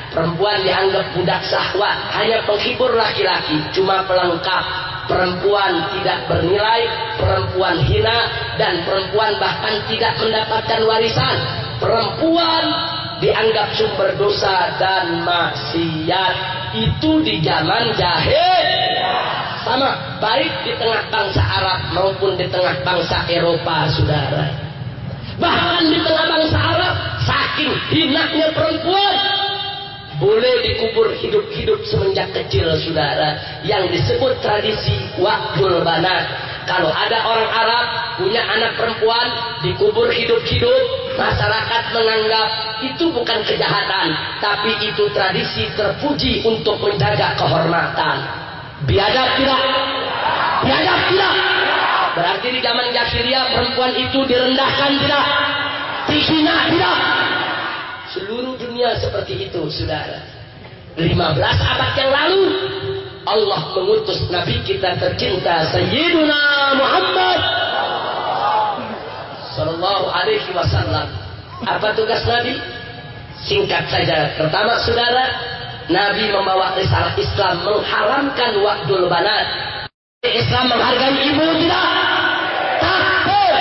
Perempuan dianggap budak syahwat, hanya penghibur laki-laki, cuma pelengkap. Perempuan tidak bernilai, perempuan hina, dan perempuan bahkan tidak mendapatkan warisan. Perempuan dianggap sumber dosa dan maksiat. Itu di zaman jahil. Sama, baik di tengah bangsa Arab maupun di tengah bangsa Eropa, saudara. Bahkan di tengah bangsa Arab, saking hinanya perempuan, boleh dikubur hidup-hidup semenjak kecil, saudara. Yang disebut tradisi waqful banat. Kalau ada orang Arab punya anak perempuan dikubur hidup-hidup, masyarakat menganggap itu bukan kejahatan, tapi itu tradisi terpuji untuk menjaga kehormatan. Biadab tidak? Biadab tidak? Berarti di zaman jahiliyah perempuan itu direndahkan tidak? Dihina tidak? Seluruh dunia seperti itu, saudara. lima belas abad yang lalu Allah mengutus Nabi kita tercinta Sayyiduna Muhammad Sallallahu Alaihi Wasallam. Apa tugas Nabi? Singkat saja. Pertama, saudara, Nabi membawa risalah Islam mengharamkan waqful banat. Islam menghargai ibu tidak? Takbir.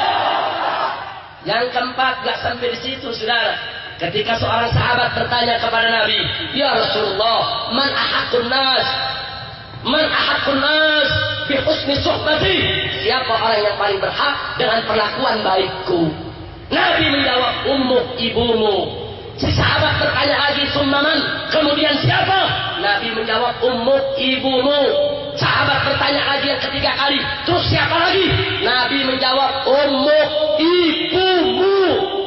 Yang keempat, gak sampai di situ, saudara. Ketika seorang sahabat bertanya kepada Nabi, "Ya Rasulullah, man ahaqqun nas? Man ahaqqun nas bi husni suhbati?" Siapa orang yang paling berhak dengan perlakuan baikku? Nabi menjawab, "Ummuk, ibumu." Si sahabat bertanya lagi, "Summa man?" Kemudian siapa? Nabi menjawab, "Ummuk, ibumu." Sahabat bertanya lagi yang ketiga kali, "Terus siapa lagi?" Nabi menjawab, "Ummuk, ibumu."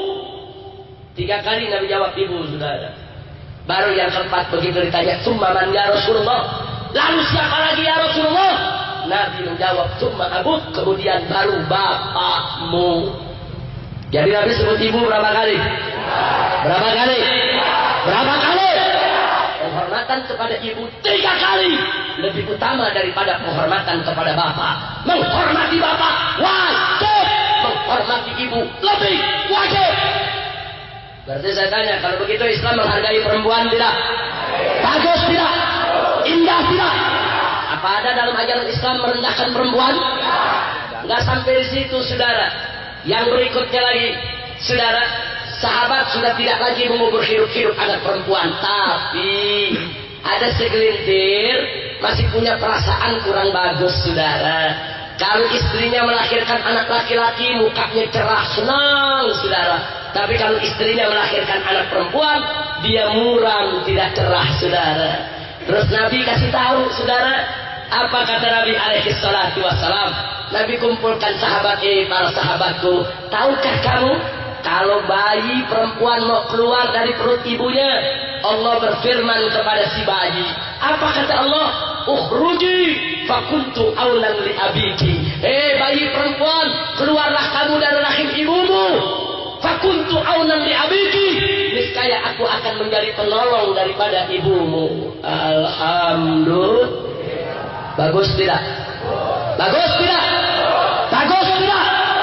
Tiga kali Nabi jawab ibu, saudara. Baru yang keempat begitu ditanya, "Summa man ya Rasulullah?" Lalu siapa lagi ya Rasulullah? Nabi menjawab, "Summa abuk." Kemudian baru bapakmu. Jadi Nabi sebut ibu berapa kali? Berapa kali? Berapa kali? Penghormatan kepada ibu tiga kali lebih utama daripada penghormatan kepada bapak. Menghormati bapak wajib, menghormati ibu lebih wajib. Berarti saya tanya, kalau begitu Islam menghargai perempuan tidak? Bagus tidak? Indah tidak? Apa ada dalam ajaran Islam merendahkan perempuan? Nggak sampai di situ, saudara. Yang berikutnya lagi, saudara, sahabat sudah tidak lagi mengubur hidup-hidup anak perempuan, tapi ada segelintir masih punya perasaan kurang bagus, saudara. Kalau istrinya melahirkan anak laki-laki, mukanya cerah, senang, saudara. Tapi kalau istrinya melahirkan anak perempuan, dia muram, tidak cerah, saudara. Terus Nabi kasih tahu, saudara, apa kata Nabi alaihi salatu wassalam? Nabi kumpulkan sahabat, eh para sahabatku, tahukah kamu kalau bayi perempuan mau keluar dari perut ibunya, Allah berfirman kepada si bayi, apa kata Allah? Ukhruji fakuntu aulan li abiki. Eh bayi perempuan, keluarlah kamu dari rahim ibumu. Fakuntu aunan li abiki, niscaya aku akan menjadi penolong daripada ibumu. Alhamdulillah. Bagus tidak? Bagus tidak? Bagus tidak?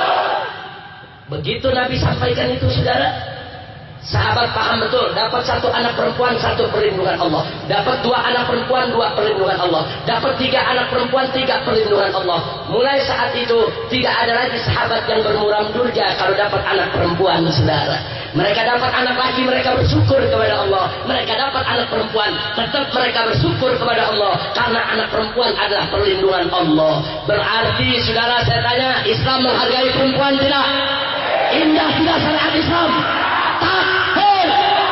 Begitu Nabi sampaikan itu, saudara, sahabat paham betul. Dapat satu anak perempuan, satu perlindungan Allah. Dapat dua anak perempuan, dua perlindungan Allah. Dapat tiga anak perempuan, tiga perlindungan Allah. Mulai saat itu tidak ada lagi sahabat yang bermuram durja kalau dapat anak perempuan, saudara. Mereka dapat anak laki, mereka bersyukur kepada Allah. Mereka dapat anak perempuan, tetap mereka bersyukur kepada Allah, karena anak perempuan adalah perlindungan Allah. Berarti, saudara, saya tanya, Islam menghargai perempuan tidak? Indah tidak syariat Islam? Takbir.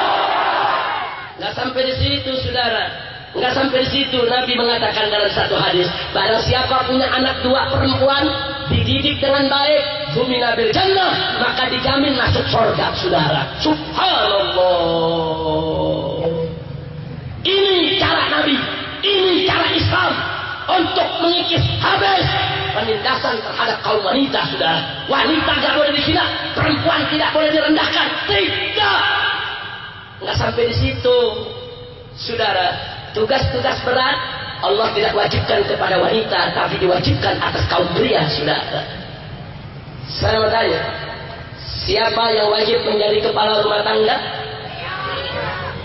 Nggak sampai di situ, saudara. Nggak sampai di situ. Nabi mengatakan dalam satu hadis, barang siapa punya anak dua perempuan, dididik dengan baik, zumina bil jannah, maka dijamin masuk surga, saudara. Subhanallah. Ini cara Nabi, ini cara Islam untuk mengikis habis penindasan terhadap kaum wanita, saudara. Wanita tidak boleh dihina, perempuan tidak boleh direndahkan, tidak. Nggak sampai di situ, saudara. Tugas-tugas berat Allah tidak wajibkan kepada wanita, tapi diwajibkan atas kaum pria, saudara. Saya mau tanya, siapa yang wajib menjadi kepala rumah tangga?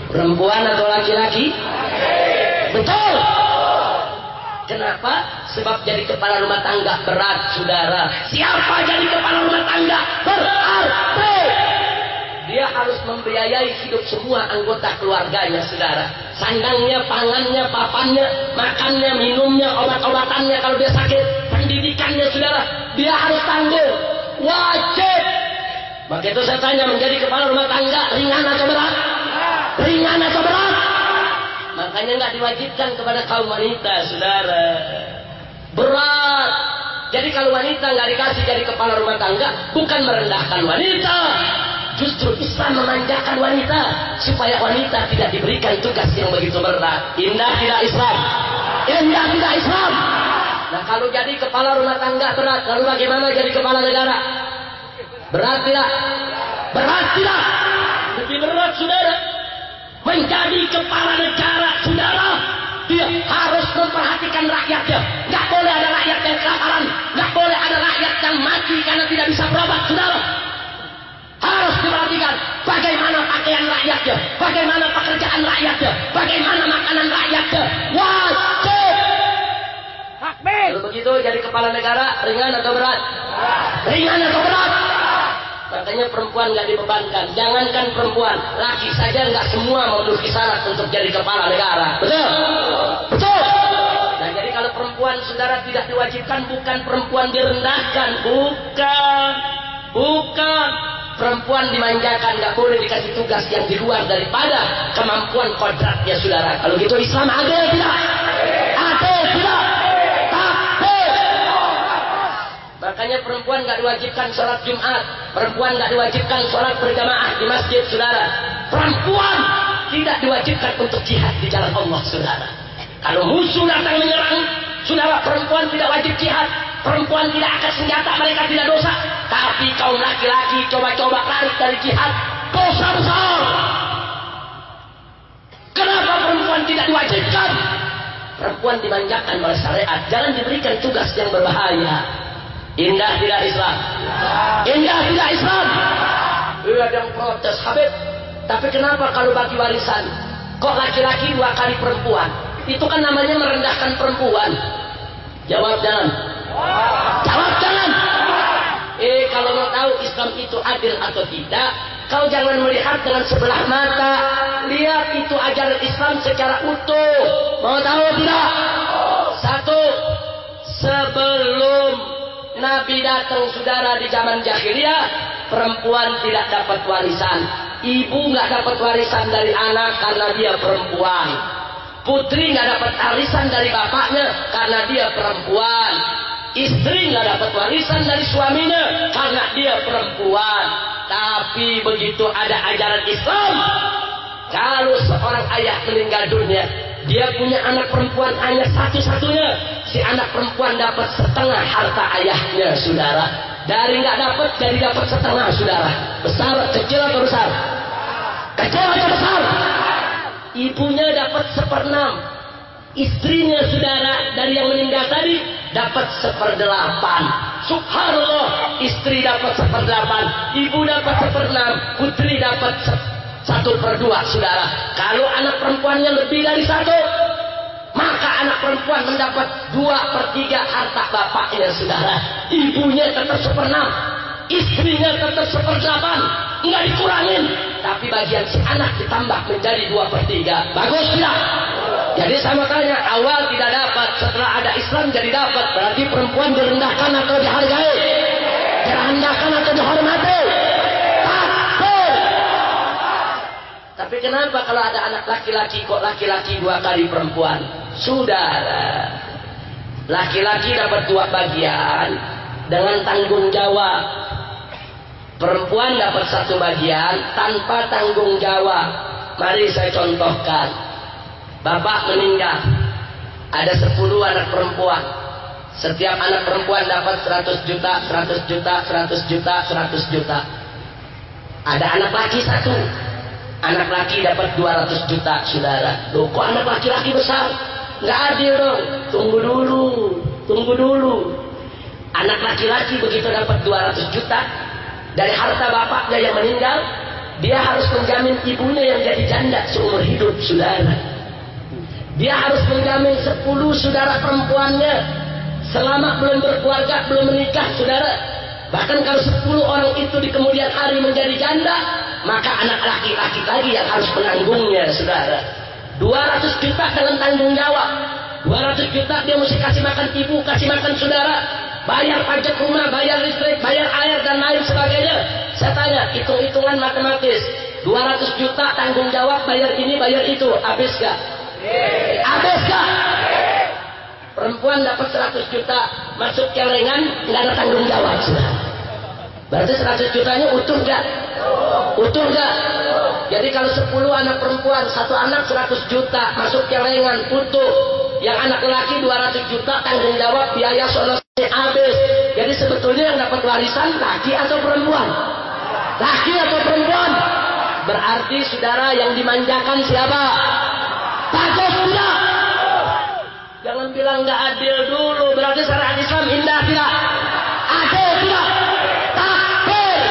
Perempuan atau laki-laki? Betul. Kenapa? Sebab jadi kepala rumah tangga berat, saudara. Siapa jadi kepala rumah tangga? Berarti dia harus membiayai hidup semua anggota keluarganya, saudara. Sandangnya, pangannya, papannya, makannya, minumnya, obat-obatannya kalau dia sakit, pendidikannya, saudara. Dia harus tanggung. Wajib. Maka itu saya tanya, menjadi kepala rumah tangga ringan atau berat? Ringan atau berat? Makanya nggak diwajibkan kepada kaum wanita, saudara. Berat. Jadi kalau wanita nggak dikasih jadi kepala rumah tangga, bukan merendahkan wanita. Justru Islam memanjakan wanita supaya wanita tidak diberikan tugas yang begitu berat. Indah tidak Islam? Indah tidak Islam? Nah kalau jadi kepala rumah tangga berat, lalu bagaimana jadi kepala negara? Berat tidak? Berat tidak? Lebih berat, saudara. Menjadi kepala negara, saudara, dia harus memperhatikan rakyatnya. Nggak boleh ada rakyat yang kelaparan, nggak boleh ada rakyat yang mati karena tidak bisa berobat, saudara. Harus diperhatikan bagaimana pakaian rakyatnya, bagaimana pekerjaan rakyatnya, bagaimana makanan rakyatnya. Wajib. Kalau begitu jadi kepala negara ringan atau berat? Ringan atau berat? Makanya perempuan nggak dibebankan. Jangankan perempuan, laki saja nggak semua memenuhi syarat untuk jadi kepala negara. Betul? Betul. Nah jadi kalau perempuan saudara tidak diwajibkan, bukan perempuan direndahkan, bukan, bukan. Perempuan dimanjakan, nggak boleh dikasih tugas yang di luar daripada kemampuan kodratnya, saudara. Kalau gitu Islam adil tidak? Adil tidak? Makanya perempuan nggak diwajibkan sholat Jumat, perempuan nggak diwajibkan sholat berjamaah di masjid, saudara. Perempuan tidak diwajibkan untuk jihad di jalan Allah, saudara. Kalau musuh datang menyerang, saudara, perempuan tidak wajib jihad. Perempuan tidak angkat senjata, mereka tidak dosa. Tapi kaum laki-laki coba-coba lari dari jihad, dosa besar. Kenapa perempuan tidak diwajibkan? Perempuan dimanjakan oleh syariat, jangan diberikan tugas yang berbahaya. Indah tidak Islam? Indah tidak Islam? Iya, ada yang protes, Habib. Tapi kenapa kalau bagi warisan kok laki-laki dua kali perempuan? Itu kan namanya merendahkan perempuan. Jawab jangan. Jawab jangan. Eh kalau mau tahu Islam itu adil atau tidak, kau jangan melihat dengan sebelah mata. Lihat itu ajaran Islam secara utuh. Mau tahu tidak? Satu, sebelum Nabi datang, saudara, di zaman jahiliyah, perempuan tidak dapat warisan. Ibu nggak dapat warisan dari anak karena dia perempuan. Putri nggak dapat warisan dari bapaknya karena dia perempuan. Istri nggak dapat warisan dari suaminya karena dia perempuan. Tapi begitu ada ajaran Islam, kalau seorang ayah meninggal dunia, dia punya anak perempuan hanya satu-satunya. Si anak perempuan dapat setengah harta ayahnya, saudara. Dari nggak dapat jadi dapat setengah, saudara. Besar, kecil atau besar? Kecil atau besar? Ibunya dapat seperenam. Istrinya, saudara, dari yang meninggal tadi dapat seperdelapan. Subhanallah, istri dapat seperdelapan, ibu dapat seperenam, putri dapat satu per dua, saudara. Kalau anak perempuannya lebih dari satu, maka anak perempuan mendapat dua per tiga harta bapaknya, saudara. Ibunya tetap seperenam, istrinya tetap seperdelapan, nggak dikurangin. Tapi bagian si anak ditambah menjadi dua per tiga. Bagus tidak? Jadi sama tanya, awal tidak dapat, setelah ada Islam jadi dapat. Berarti perempuan direndahkan atau dihargai? Direndahkan atau dihormati? Takut. Tapi kenapa kalau ada anak laki-laki kok laki-laki dua kali perempuan? Saudara, laki-laki dapat dua bagian dengan tanggung jawab. Perempuan dapat satu bagian tanpa tanggung jawab. Mari saya contohkan. Bapak meninggal, ada sepuluh anak perempuan. Setiap anak perempuan dapat seratus juta, seratus juta, seratus juta, seratus juta. Ada anak laki satu, anak laki dapat dua ratus juta, saudara. Loh, kok anak laki-laki besar? Nggak adil dong. Tunggu dulu, tunggu dulu. Anak laki-laki begitu dapat dua ratus juta dari harta bapaknya yang meninggal, dia harus menjamin ibunya yang jadi janda seumur hidup, saudara. Dia harus menjamin sepuluh saudara perempuannya selama belum berkeluarga, belum menikah, saudara. Bahkan kalau sepuluh orang itu di kemudian hari menjadi janda, maka anak laki-laki lagi yang harus menanggungnya, saudara. dua ratus juta dengan tanggung jawab. dua ratus juta dia mesti kasih makan ibu, kasih makan saudara, bayar pajak rumah, bayar listrik, bayar air dan lain sebagainya. Saya tanya, hitung-hitungan matematis, dua ratus juta tanggung jawab, bayar ini, bayar itu, habis gak? Habis gak? Perempuan dapat seratus juta, masuk celengan, nggak ada tanggung jawab, saudara. Berarti seratus jutanya utuh gak? Utuh gak? Jadi kalau sepuluh anak perempuan, satu anak seratus juta, masuk celengan, utuh. Yang anak laki dua ratus juta, tanggung jawab, biaya solusi habis. Jadi sebetulnya yang dapat warisan laki atau perempuan? Laki atau perempuan? Berarti saudara yang dimanjakan siapa? Bagus tidak? Jangan bilang nggak adil dulu. Berarti syariat Islam indah tidak? Adil tidak? Takbir.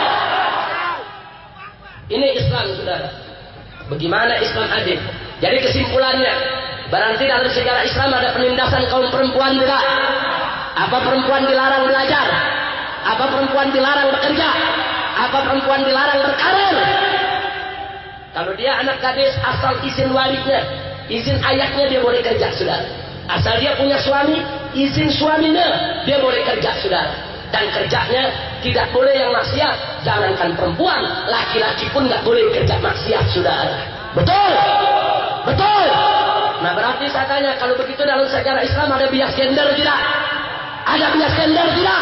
Ini Islam, saudara. Bagaimana Islam adil? Jadi kesimpulannya, berarti dalam sejarah Islam ada penindasan kaum perempuan tidak? Apa perempuan dilarang belajar? Apa perempuan dilarang bekerja? Apa perempuan dilarang berkarir? Kalau dia anak gadis, asal izin walinya, izin ayahnya, dia boleh kerja, saudara. Asal dia punya suami, izin suaminya, dia boleh kerja, saudara. Dan kerjanya tidak boleh yang maksiat. Jangankan perempuan, laki-laki pun nggak boleh kerja maksiat, saudara. Betul? Betul? Nah berarti saya tanya, kalau begitu dalam sejarah Islam ada bias gender tidak? Ada bias gender tidak?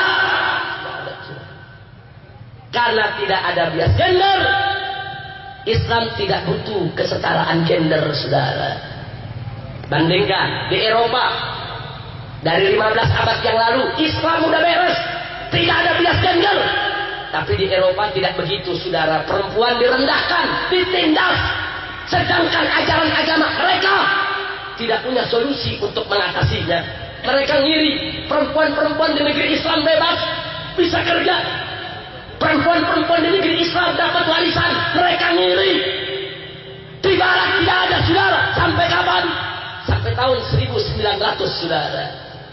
Karena tidak ada bias gender, Islam tidak butuh kesetaraan gender, saudara. Bandingkan di Eropa dari lima belas abad yang lalu, Islam udah beres, tidak ada bias gender. Tapi di Eropa tidak begitu, saudara. Perempuan direndahkan, ditindas, sedangkan ajaran agama mereka tidak punya solusi untuk mengatasinya. Mereka ngiri, perempuan-perempuan di negeri Islam bebas, bisa kerja. Perempuan-perempuan di negeri Islam dapat warisan, mereka ngiri. Di barat tidak ada, saudara. Sampai kapan? Sampai tahun seribu sembilan ratus, saudara.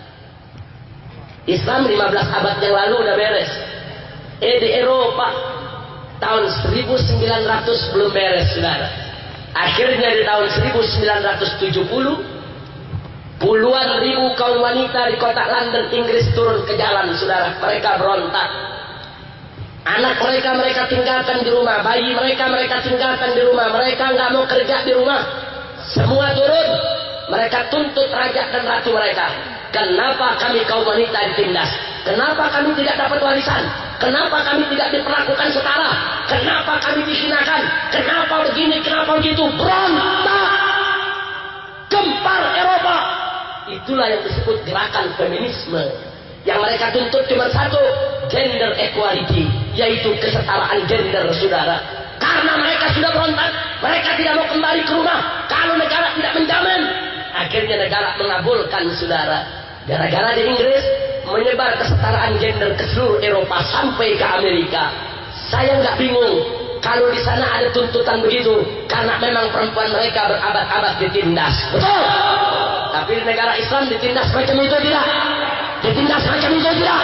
Islam lima belas abad yang lalu udah beres. Eh di Eropa tahun seribu sembilan ratus belum beres, saudara. Akhirnya di tahun seribu sembilan ratus tujuh puluh, puluhan ribu kaum wanita di kota London, Inggris turun ke jalan, saudara. Mereka berontak. Anak mereka mereka tinggalkan di rumah, bayi mereka mereka tinggalkan di rumah, mereka nggak mau kerja di rumah, semua turun. Mereka tuntut raja dan ratu mereka. Kenapa kami kaum wanita ditindas? Kenapa kami tidak dapat warisan? Kenapa kami tidak diperlakukan setara? Kenapa kami dihinakan? Kenapa begini? Kenapa begitu? Berontak, gempar Eropa. Itulah yang disebut gerakan feminisme. Yang mereka tuntut cuma satu, gender equality, yaitu kesetaraan gender, saudara. Karena mereka sudah berontak, mereka tidak mau kembali ke rumah kalau negara tidak menjamin. Akhirnya negara mengabulkan, saudara. Gara-gara di Inggris menyebar kesetaraan gender ke seluruh Eropa sampai ke Amerika. Saya nggak bingung kalau di sana ada tuntutan begitu, karena memang perempuan mereka berabad-abad ditindas. Betul? Tapi di negara Islam ditindas macam itu tidak? Ditindas macam itu tidak?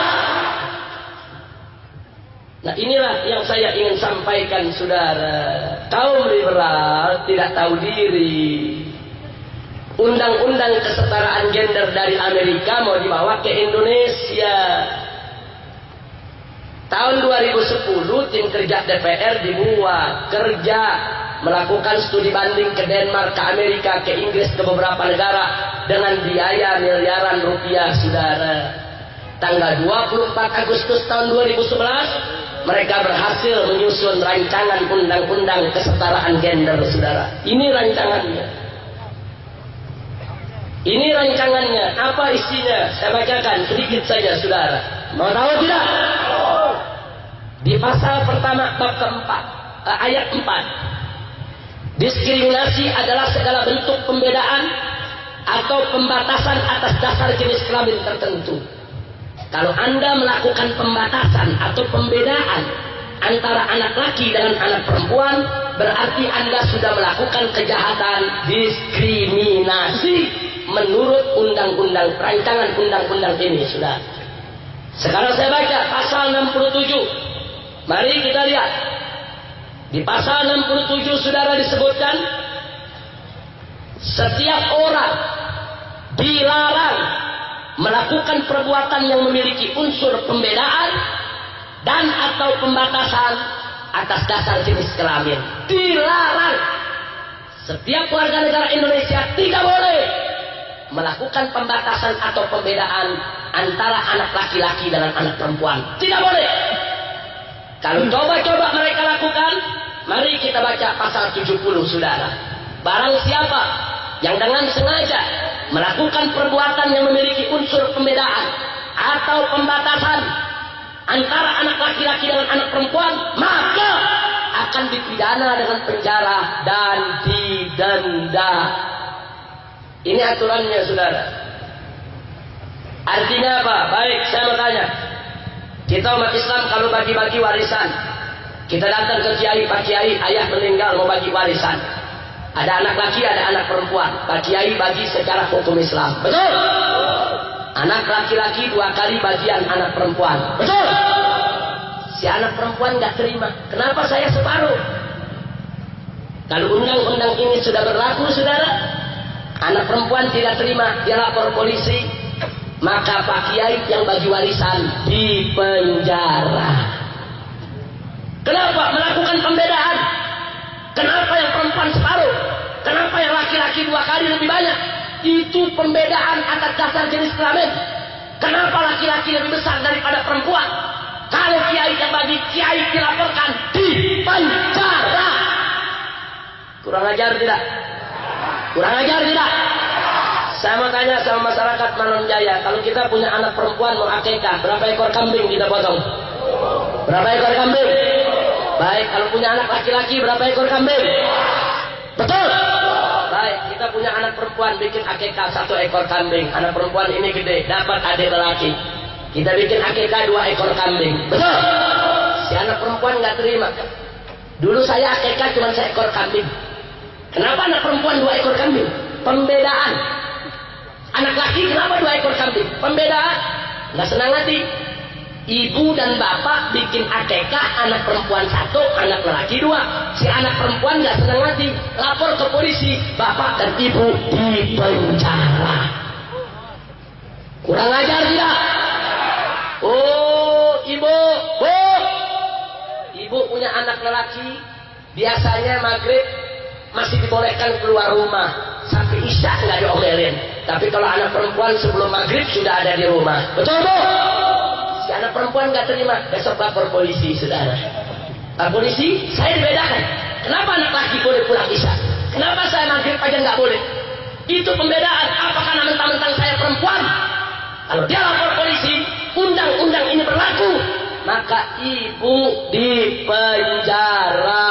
Nah inilah yang saya ingin sampaikan, saudara. Kaum liberal tidak tahu diri. Undang-undang kesetaraan gender dari Amerika mau dibawa ke Indonesia. Tahun dua ribu sepuluh tim kerja D P R dibuat kerja, melakukan studi banding ke Denmark, ke Amerika, ke Inggris, ke beberapa negara dengan biaya miliaran rupiah, saudara. Tanggal dua puluh empat Agustus tahun dua ribu sebelas mereka berhasil menyusun rancangan undang-undang kesetaraan gender, saudara. Ini rancangannya. Ini rancangannya. Apa isinya? Saya bacakan sedikit saja, saudara. Mau tahu tidak? Di pasal pertama bab keempat, eh, ayat empat. Diskriminasi adalah segala bentuk pembedaan atau pembatasan atas dasar jenis kelamin tertentu. Kalau Anda melakukan pembatasan atau pembedaan antara anak laki dengan anak perempuan, berarti Anda sudah melakukan kejahatan diskriminasi menurut undang-undang, rancangan undang-undang ini, sudah. Sekarang saya baca pasal enam puluh tujuh. Mari kita lihat. Di pasal enam puluh tujuh saudara disebutkan, setiap orang dilarang melakukan perbuatan yang memiliki unsur pembedaan dan atau pembatasan atas dasar jenis kelamin. Dilarang. Setiap warga negara Indonesia tidak boleh melakukan pembatasan atau pembedaan antara anak laki-laki dengan anak perempuan. Tidak boleh. Kalau coba-coba mereka lakukan, mari kita baca pasal tujuh puluh, saudara. Barang siapa yang dengan sengaja melakukan perbuatan yang memiliki unsur pembedaan atau pembatasan antara anak laki-laki dengan anak perempuan, maka akan dipidana dengan penjara dan didenda. Ini aturannya, saudara. Artinya apa? Baik, saya mau tanya. Kita umat Islam kalau bagi-bagi warisan, kita datang ke kiai, Pak Kiai, ayah meninggal mau bagi warisan. Ada anak laki, ada anak perempuan. Pak Kiai bagi secara hukum Islam. Betul? Anak laki-laki dua kali bagian anak perempuan. Betul? Si anak perempuan nggak terima. Kenapa saya separuh? Kalau undang-undang ini sudah berlaku, saudara, anak perempuan tidak terima, dia lapor polisi, maka Pak Kiai yang bagi warisan dipenjara. Kenapa melakukan pembedaan? Kenapa yang perempuan separuh? Kenapa yang laki-laki dua kali lebih banyak? Itu pembedaan atas dasar jenis kelamin. Kenapa laki-laki lebih besar daripada perempuan? Kalau kiai yang bagi, kiai dilaporkan dipenjara. Kurang ajar tidak? Kurang ajar tidak? Saya mau tanya sama masyarakat Manon Jaya, kalau kita punya anak perempuan mau akikah, berapa ekor kambing kita potong? Berapa ekor kambing? Baik, kalau punya anak laki-laki berapa ekor kambing? Betul? Baik, kita punya anak perempuan bikin akikah satu ekor kambing. Anak perempuan ini gede, dapat adik lelaki. Kita bikin akikah dua ekor kambing. Betul? Si anak perempuan nggak terima. Dulu saya akikah cuma seekor kambing. Kenapa anak perempuan dua ekor kambing? Pembedaan. Anak laki kenapa dua ekor kambing? Pembedaan. Nggak senang hati. Ibu dan bapak bikin akikah, anak perempuan satu, anak lelaki dua. Si anak perempuan nggak senang hati, lapor ke polisi, bapak dan ibu dipenjara. Kurang ajar tidak? Oh, ibu, bu, ibu punya anak lelaki, biasanya maghrib masih dibolehkan keluar rumah, sampai isya nggak diomelin. Tapi kalau anak perempuan sebelum maghrib sudah ada di rumah, betul bu? Si anak perempuan nggak terima, besok lapor polisi, saudara. Pak polisi, saya dibedakan. Kenapa anak laki boleh pulang isya? Kenapa saya maghrib aja nggak boleh? Itu pembedaan. Apakah mentang-mentang saya perempuan? Kalau dia lapor polisi, undang-undang ini berlaku, maka ibu dipenjara.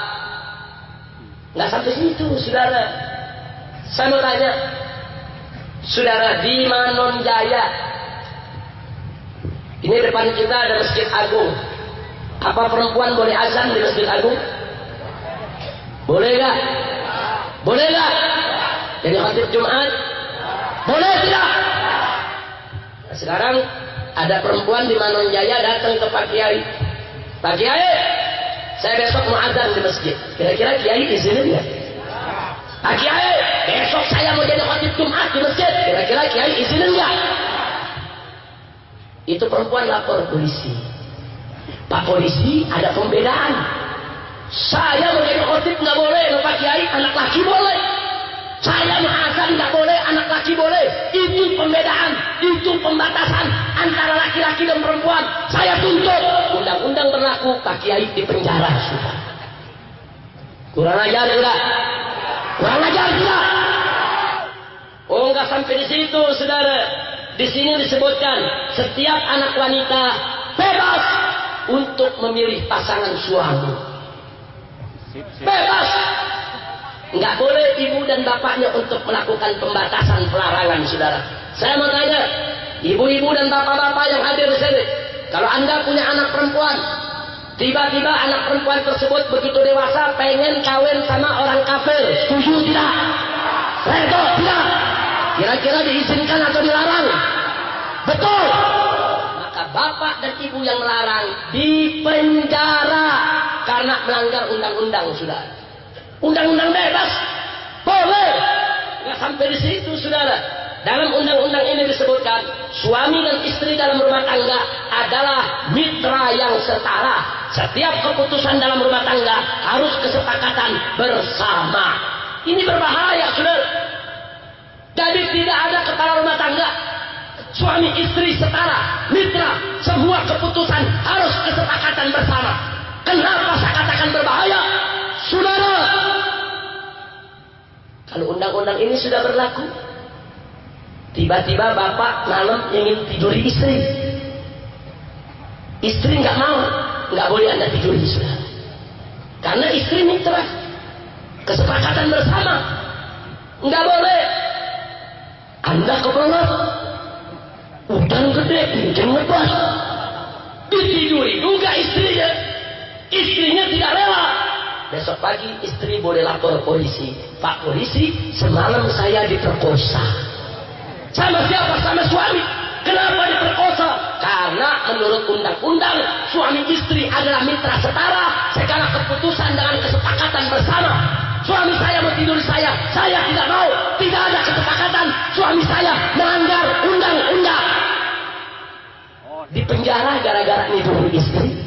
Nggak sampai situ, saudara. Saya mau tanya, saudara, di Manon Jaya, ini depan kita ada Masjid Agung. Apa perempuan boleh azan di Masjid Agung? Boleh gak? Boleh gak? Jadi khatib Jumat? Boleh tidak? Nah, sekarang ada perempuan di Manon Jaya datang ke Pak Kiai. Pak Kiai, saya besok mau azan di masjid. Kira-kira Kiai izinin nggak? Pak Kiai, besok saya mau jadi khatib Jumat di masjid. Kira-kira Kiai izinin nggak? Itu perempuan lapor polisi. Pak polisi, ada pembedaan. Saya mau jadi khotib nggak boleh, Pak Kiai, anak laki boleh. Saya mau azan nggak boleh, anak laki boleh. Itu pembedaan, itu pembatasan antara laki-laki dan perempuan. Saya tuntut. Undang-undang berlaku, Pak Kiai dipenjara sudah. Kurang ajar tidak? Kurang ajar tidak? Oh, nggak sampai di situ, saudara. Di sini disebutkan setiap anak wanita bebas untuk memilih pasangan suami. Bebas. Nggak boleh ibu dan bapaknya untuk melakukan pembatasan pelarangan, saudara. Saya mau tanya, ibu-ibu dan bapak-bapak yang hadir di sini, kalau anda punya anak perempuan, Tiba-tiba anak perempuan tersebut begitu dewasa pengen kawin sama orang kafir. Setuju tidak? Redo tidak? Kira-kira diizinkan atau dilarang? Betul. Maka bapak dan ibu yang melarang dipenjara karena melanggar undang-undang, sudah. Undang-undang bebas boleh. Nggak sampai di situ, saudara. Dalam undang-undang ini disebutkan suami dan istri dalam rumah tangga adalah mitra yang setara. Setiap keputusan dalam rumah tangga harus kesepakatan bersama. Ini berbahaya, saudara. Jadi tidak ada kepala rumah tangga suami istri setara, mitra. Semua keputusan harus kesepakatan bersama. Kenapa saya katakan berbahaya, saudara? Kalau undang-undang ini sudah berlaku, tiba-tiba bapak malam ingin tiduri istri, istri nggak mau, nggak boleh anda tiduri, saudara. Karena istri mitra, kesepakatan bersama, nggak boleh. Anda kebelet, hutan gede, hujan ngebas, ditiduri juga istrinya, istrinya tidak rela. Besok pagi istri boleh lapor polisi, Pak polisi, semalam saya diperkosa. Sama siapa? Sama suami. Kenapa diperkosa? Karena menurut undang-undang suami istri adalah mitra setara. Segala keputusan dengan kesepakatan bersama. Suami saya mau tidur saya, saya tidak mau. Tidak ada kesepakatan. Suami saya melanggar undang-undang. Dipenjara gara-gara nidur istri.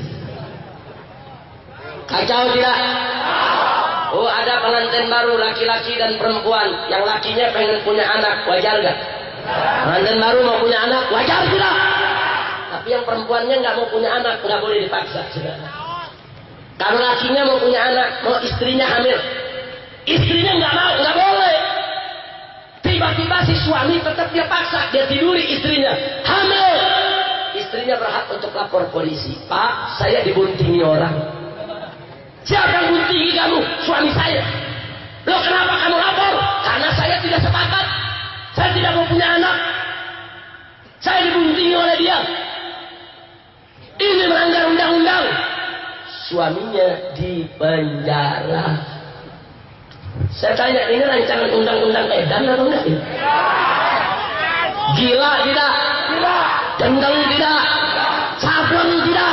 Kacau tidak? Oh, ada pengantin baru laki-laki dan perempuan. Yang lakinya pengen punya anak, wajar gak? Pengantin baru mau punya anak, wajar tidak? Tapi yang perempuannya nggak mau punya anak, nggak boleh dipaksa, saudara. Kalau lakinya mau punya anak, mau istrinya hamil, istrinya nggak mau, nggak boleh. Tiba-tiba si suami tetap dia paksa, dia tiduri istrinya, hamil. Istrinya berhak untuk lapor polisi. Pak, saya dibuntingi orang. Siapa yang buntingi kamu? Suami saya. Loh, kenapa kamu lapor? Karena saya tidak sepakat. Saya tidak mau punya anak. Saya dibuntingi oleh dia. Ini melanggar undang-undang. Suaminya dipenjara. Saya tanya, ini rancangan undang-undang edan atau enggak? Gila tidak? Gendeng tidak? Sableng tidak?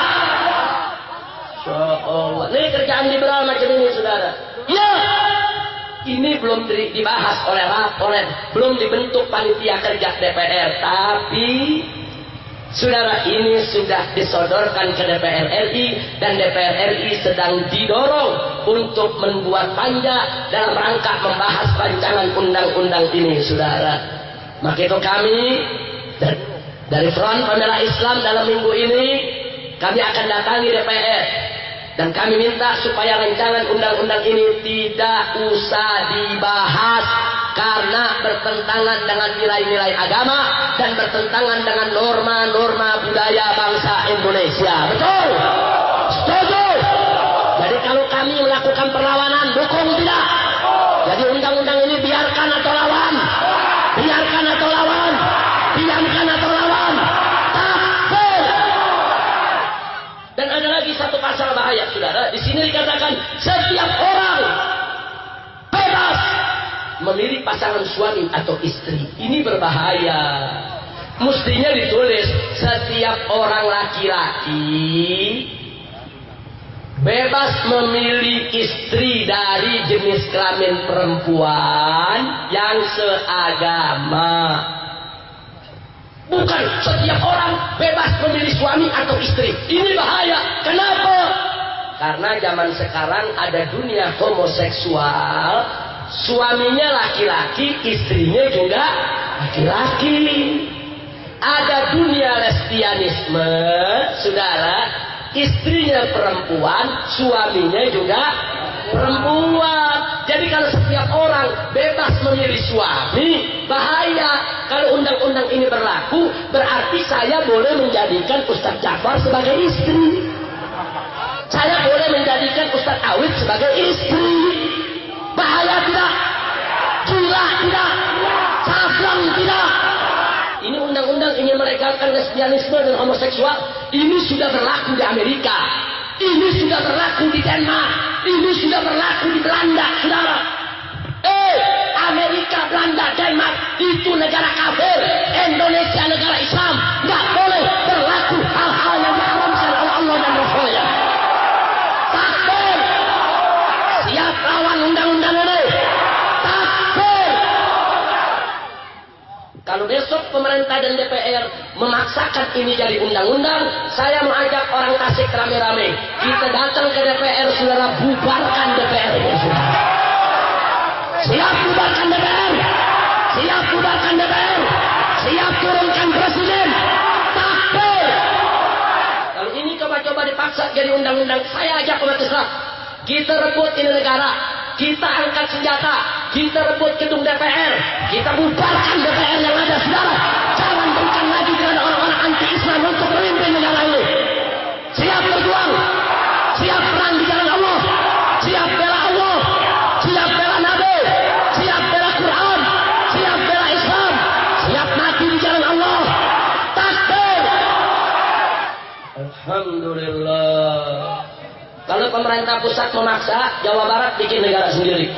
Oh, ini kerjaan liberal macam ini, saudara. Ya, ini belum dibahas oleh oleh belum dibentuk panitia kerja D P R, tapi saudara, ini sudah disodorkan ke D P R R I dan D P R R I sedang didorong untuk membuat panja dalam rangka membahas rancangan undang-undang ini, saudara. Maka itu kami dari Front Pembela Islam dalam minggu ini kami akan datangi D P R. Dan kami minta supaya rancangan undang-undang ini tidak usah dibahas karena bertentangan dengan nilai-nilai agama dan bertentangan dengan norma-norma budaya bangsa Indonesia. Betul? Setuju? Jadi kalau kami melakukan perlawanan, dukung tidak? Jadi undang-undang ini biarkan atau lawan? Biarkan atau lawan? Diamkan atau lawan? Dan ada lagi satu pasal bahaya, saudara. Di sini dikatakan setiap orang bebas memilih pasangan suami atau istri. Ini berbahaya. Mestinya ditulis setiap orang laki-laki bebas memilih istri dari jenis kelamin perempuan yang seagama. Bukan setiap orang bebas memilih suami atau istri. Ini bahaya. Kenapa? Karena zaman sekarang ada dunia homoseksual. Suaminya laki-laki, istrinya juga laki-laki. Ada dunia lesbianisme, saudara. Istrinya perempuan, suaminya juga perempuan. Jadi kalau setiap orang bebas memilih suami, bahaya. Kalau undang-undang ini berlaku, berarti saya boleh menjadikan Ustadz Jafar sebagai istri. Saya boleh menjadikan Ustadz Awid sebagai istri. Bahaya tidak? Gila tidak? Sableng tidak? Ini undang-undang ingin melegalkan lesbianisme dan homoseksual. Ini sudah berlaku di Amerika. Ini sudah berlaku di Denmark. Ini sudah berlaku di Belanda, saudara. Eh, Amerika, Belanda, Denmark itu negara kafir. Indonesia negara Islam. Nggak boleh berlaku hal-hal yang diharamkan oleh Allah dan Rasulnya. Takbir. Siap lawan undang-undang ini. Takbir. Kalau besok pemerintah dan D P R memaksakan ini jadi undang-undang, saya mau ajak orang Tasik rame-rame. Kita datang ke D P R, saudara, bubarkan D P R ini, saudara. Siap bubarkan D P R. Siap bubarkan D P R. Siap turunkan presiden. Takbir. Kalau ini coba-coba dipaksa jadi undang-undang, saya ajak umat Islam. Kita rebut ini negara. Kita angkat senjata. Kita rebut gedung D P R. Kita bubarkan D P R yang ada, saudara. Jangan berikan lagi kepada orang-orang anti-Islam untuk memimpin negara ini. Siap berjuang. Siap perang di jalan Allah. Siap bela Allah. Siap bela Nabi. Siap bela Quran. Siap bela Islam. Siap mati di jalan Allah. Takbir. Alhamdulillah. Kalau pemerintah pusat memaksa, Jawa Barat bikin negara sendiri.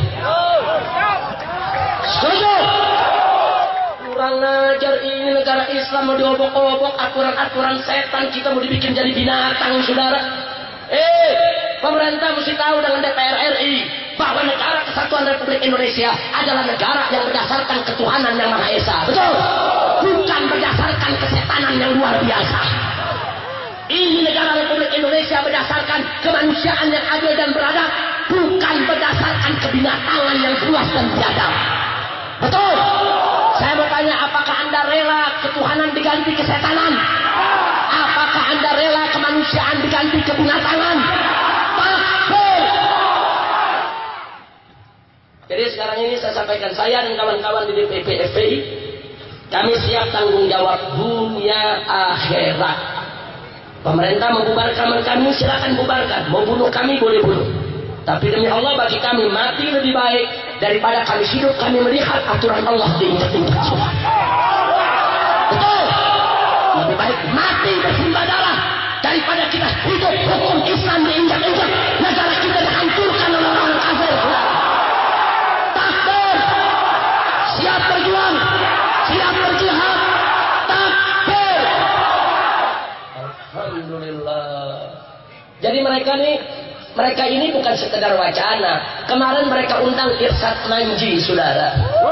Setuju? Kurang ajar, ini negara Islam mau diobok-obok, aturan-aturan setan kita mau dibikin jadi binatang, saudara. Eh, pemerintah mesti tahu dengan D P R R I bahwa negara Kesatuan Republik Indonesia adalah negara yang berdasarkan ketuhanan yang Maha Esa. Betul? Bukan berdasarkan kesetanan yang luar biasa. Ini negara Republik Indonesia berdasarkan kemanusiaan yang adil dan beradab, bukan berdasarkan kebinatangan yang buas dan biadab. Betul? Saya mau tanya, apakah Anda rela ketuhanan diganti kesetanan? Apakah Anda rela kemanusiaan diganti kebinatangan? Takbir. Jadi sekarang ini saya sampaikan, saya dan kawan-kawan di D P P F P I, kami siap tanggung jawab dunia akhirat. Pemerintah membubarkan kami, silakan bubarkan. Mau bunuh kami, boleh bunuh. Tapi demi Allah, bagi kami mati lebih baik daripada kami hidup, kami melihat aturan Allah diinjak-injak semua. Betul? Lebih baik mati bersimbah darah daripada kita hidup hukum Islam diinjak-injak, negara kita dihancurkan oleh orang kafir. Takbir. Siap berjuang. Siap berjihad. Takbir. Alhamdulillah. Jadi mereka nih, mereka ini bukan sekedar wacana. Kemarin mereka undang Irsad Manji, saudara.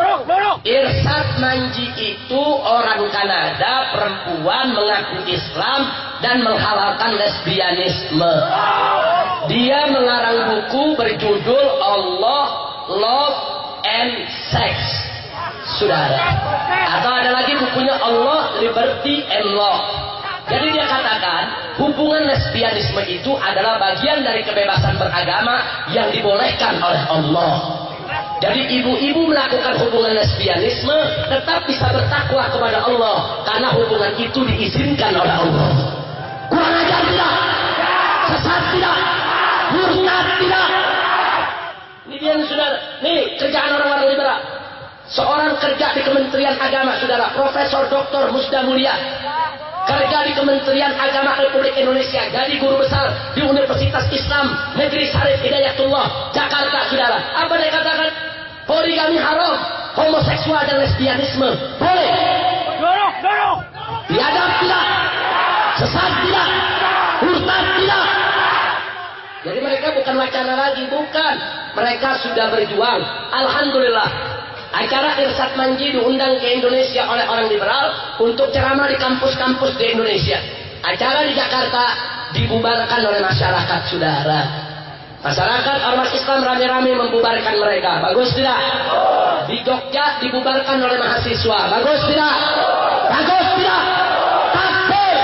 Irsad Manji itu orang Kanada, perempuan, mengaku Islam dan menghalalkan lesbianisme. Dia mengarang buku berjudul Allah, Love and Sex, saudara. Atau ada lagi bukunya Allah, Liberty and Law. Jadi dia katakan hubungan lesbianisme itu adalah bagian dari kebebasan beragama yang dibolehkan oleh Allah. Jadi ibu-ibu melakukan hubungan lesbianisme tetap bisa bertakwa kepada Allah karena hubungan itu diizinkan oleh Allah. Kurang ajar tidak? Sesat tidak? Murtad tidak? Ini dia saudara. Nih kerjaan orang-orang liberal. Seorang kerja di Kementerian Agama, saudara, Profesor Doktor Musda Mulia. Kerja di Kementerian Agama Republik Indonesia, jadi guru besar di Universitas Islam Negeri Syarif Hidayatullah Jakarta, saudara. Apa dia katakan? Poligami haram, homoseksual dan lesbianisme boleh. Dorong, dorong. Biadab tidak, sesat tidak, murtad tidak. Jadi mereka bukan wacana lagi, bukan. Mereka sudah berjuang. Alhamdulillah. Acara Irsad Manji diundang ke Indonesia oleh orang liberal untuk ceramah di kampus-kampus di Indonesia. Acara di Jakarta dibubarkan oleh masyarakat, saudara. Masyarakat ormas Islam rame-rame membubarkan mereka. Bagus tidak? Di Jogja dibubarkan oleh mahasiswa. Bagus tidak? Bagus tidak? Takbir.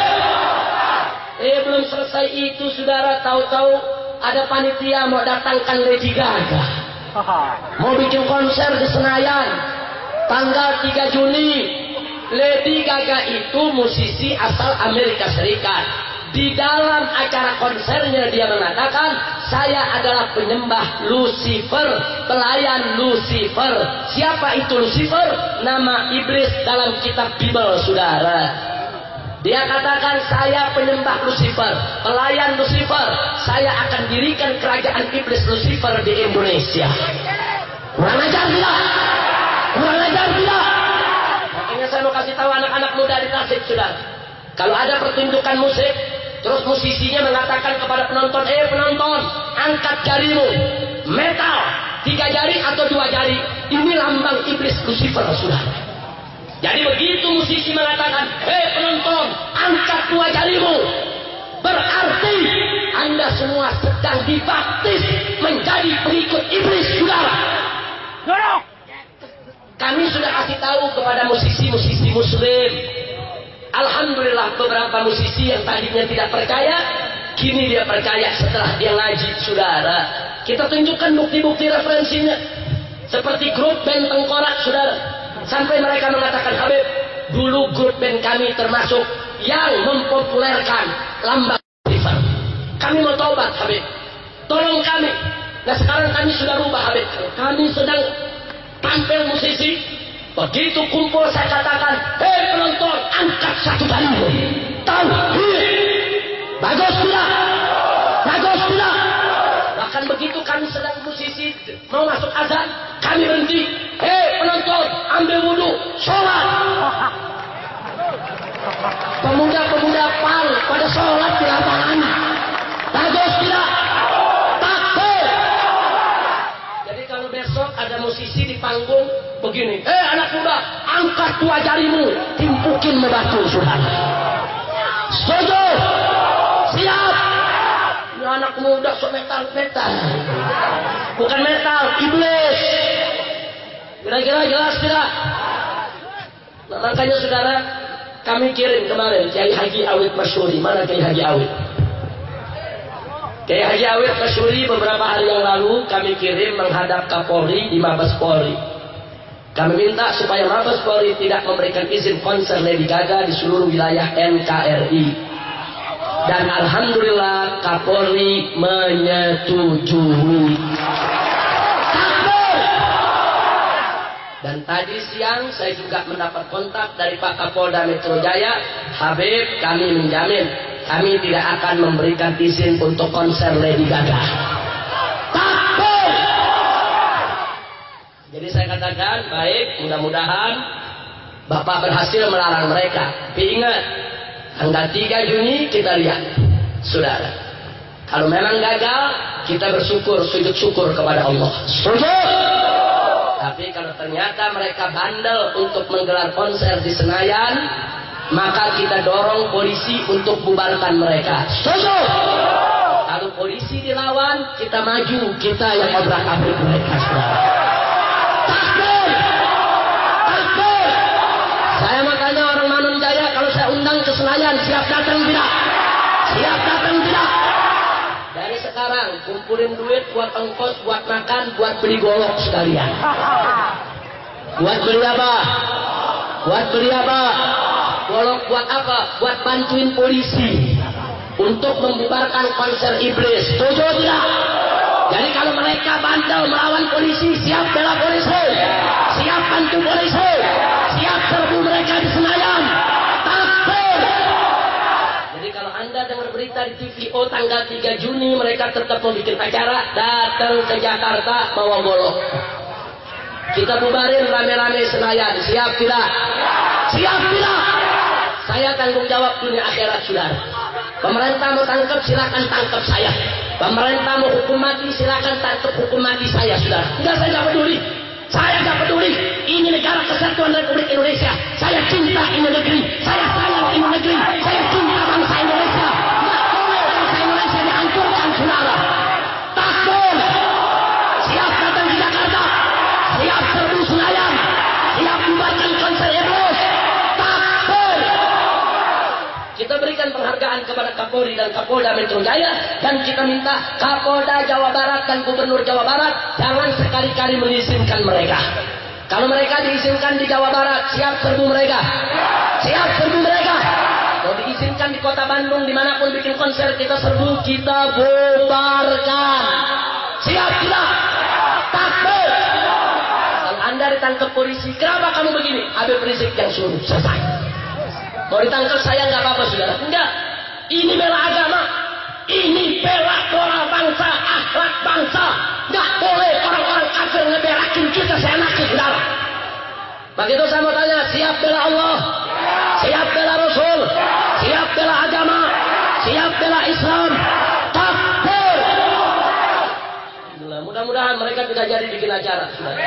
Eh belum selesai itu, saudara, tahu-tahu ada panitia mau datangkan Lady Gaga. Mau bikin konser di Senayan tanggal tiga Juni. Lady Gaga itu musisi asal Amerika Serikat. Di dalam acara konsernya dia mengatakan, saya adalah penyembah Lucifer, pelayan Lucifer. Siapa itu Lucifer? Nama iblis dalam kitab Bible, saudara. Dia katakan, saya penyembah Lucifer, pelayan Lucifer. Saya akan dirikan kerajaan iblis Lucifer di Indonesia. Kurang ajar tidak? Kurang ajar tidak? Makanya saya mau kasih tahu anak-anak muda di Tasik, saudara. Kalau ada pertunjukan musik, terus musisinya mengatakan kepada penonton, eh penonton, angkat jarimu. Metal, tiga jari atau dua jari. Ini lambang iblis Lucifer, saudara. Jadi begitu musisi mengatakan, hei penonton, angkat dua jarimu. Berarti Anda semua sedang dibaptis menjadi pengikut iblis, saudara. Kami sudah kasih tahu kepada musisi-musisi muslim. Alhamdulillah beberapa musisi yang tadinya tidak percaya, kini dia percaya setelah dia ngaji, saudara. Kita tunjukkan bukti-bukti referensinya. Seperti grup band Tengkorak, saudara. Sampai mereka mengatakan, Habib, dulu grup band kami termasuk yang mempopulerkan lambang Lucifer. Kami mau taubat, Habib. Tolong kami. Nah sekarang kami sudah rubah, Habib. Kami sedang tampil musisi. Begitu kumpul saya katakan, hei penonton, angkat satu jarimu. Tauhid. Bagus tidak? Bagus tidak? Bahkan begitu kami sedang musisi mau masuk azan, kami berhenti. Hei penonton, ambil wudhu, sholat. Pemuda-pemuda pal pada sholat di lapangan. Bagus tidak? Takbir. Jadi kalau besok ada musisi di panggung begini, hei anak muda, angkat dua jarimu, timpukin membatu, saudara. Setuju? Siap? Ini anak muda sok metal-metal. Bukan metal, iblis. Kira-kira jelas tidak? Nah, makanya saudara, kami kirim kemarin Kiai Haji Awid Masyuri. Mana Kiai Haji Awid? Kiai Haji Awid Masyuri beberapa hari yang lalu kami kirim menghadap Kapolri di Mabes Polri. Kami minta supaya Mabes Polri tidak memberikan izin konser Lady Gaga di seluruh wilayah N K R I. Dan alhamdulillah Kapolri menyetujui. Dan tadi siang saya juga mendapat kontak dari Pak Kapolda Metro Jaya. Habib, kami menjamin kami tidak akan memberikan izin untuk konser Lady Gaga. Takbir. Jadi saya katakan, baik, mudah-mudahan Bapak berhasil melarang mereka. Tapi ingat, tanggal tiga Juni kita lihat, saudara. Kalau memang gagal, kita bersyukur, sujud syukur kepada Allah. Sujud. Tapi kalau ternyata mereka bandel untuk menggelar konser di Senayan, maka kita dorong polisi untuk bubarkan mereka. Setuju? Kalau polisi dilawan, kita maju, kita yang obrak-abrik mereka. Takbir! Takbir! Saya makanya orang Manunjaya, kalau saya undang ke Senayan, siap datang tidak? Siap datang tidak? Dari sekarang kumpulin duit buat ongkos, buat makan, buat beli golok sekalian. Buat beli apa? Buat beli apa? Golok buat apa? Buat bantuin polisi untuk membubarkan konser iblis. Setuju tidak? Jadi kalau mereka bandel melawan polisi, siap bela polisi, siap bantu polisi, siap serbu mereka di Senayan. Takbir! Jadi kalau Anda dengar berita di T V, oh tanggal tiga Juni mereka tetap mau bikin acara, datang ke Jakarta bawa golok. Kita bubarin rame-rame Senayan. Siap tidak? Siap tidak? Saya tanggung jawab dunia akhirat, saudara. Pemerintah mau tangkap, silakan tangkap saya. Pemerintah mau hukum mati, silakan tangkap hukum mati saya, saudara. Enggak, saya nggak peduli. Saya nggak peduli. Ini negara kesatuan Republik Indonesia. Saya cinta ini negeri. Saya sayang ini negeri. Saya cinta bangsa Indonesia. Nggak boleh bangsa Indonesia dihancurkan, saudara. Takbir! Siap datang ke Jakarta. Siap serbu Senayan. Siap bubarkan konser iblis. Takbir! Kita berikan penghargaan kepada Kapolri dan Kapolda Metro Jaya, dan kita minta Kapolda Jawa Barat dan Gubernur Jawa Barat jangan sekali-kali mengizinkan mereka. Kalau mereka diizinkan di Jawa Barat, siap serbu mereka. Siap serbu mereka. Kalau diizinkan di Kota Bandung, dimanapun bikin konser, kita serbu, kita bubarkan. Siap tidak? Takbir! Kalau Anda ditangkap polisi, kenapa kamu begini? Habib Rizik yang suruh. Selesai. Mau ditangkap saya nggak apa-apa saudara. Enggak. Ini bela agama. Ini bela moral bangsa, akhlak bangsa. Nggak boleh orang-orang kafir ngeberakin kita seenaknya saudara. Begitu saya mau tanya, siap bela Allah? Siap bela Rasul? Siap bela agama? Siap bela Islam? Takbir! Mudah-mudahan mereka tidak jadi bikin acara.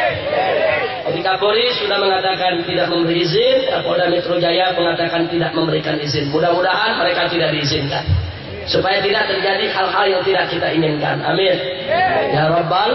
Jadi Kapolri sudah mengatakan tidak memberi izin, Kapolda Metro Jaya mengatakan tidak memberikan izin. Mudah-mudahan mereka tidak diizinkan, supaya tidak terjadi hal-hal yang tidak kita inginkan. Amin. Ya Rabbal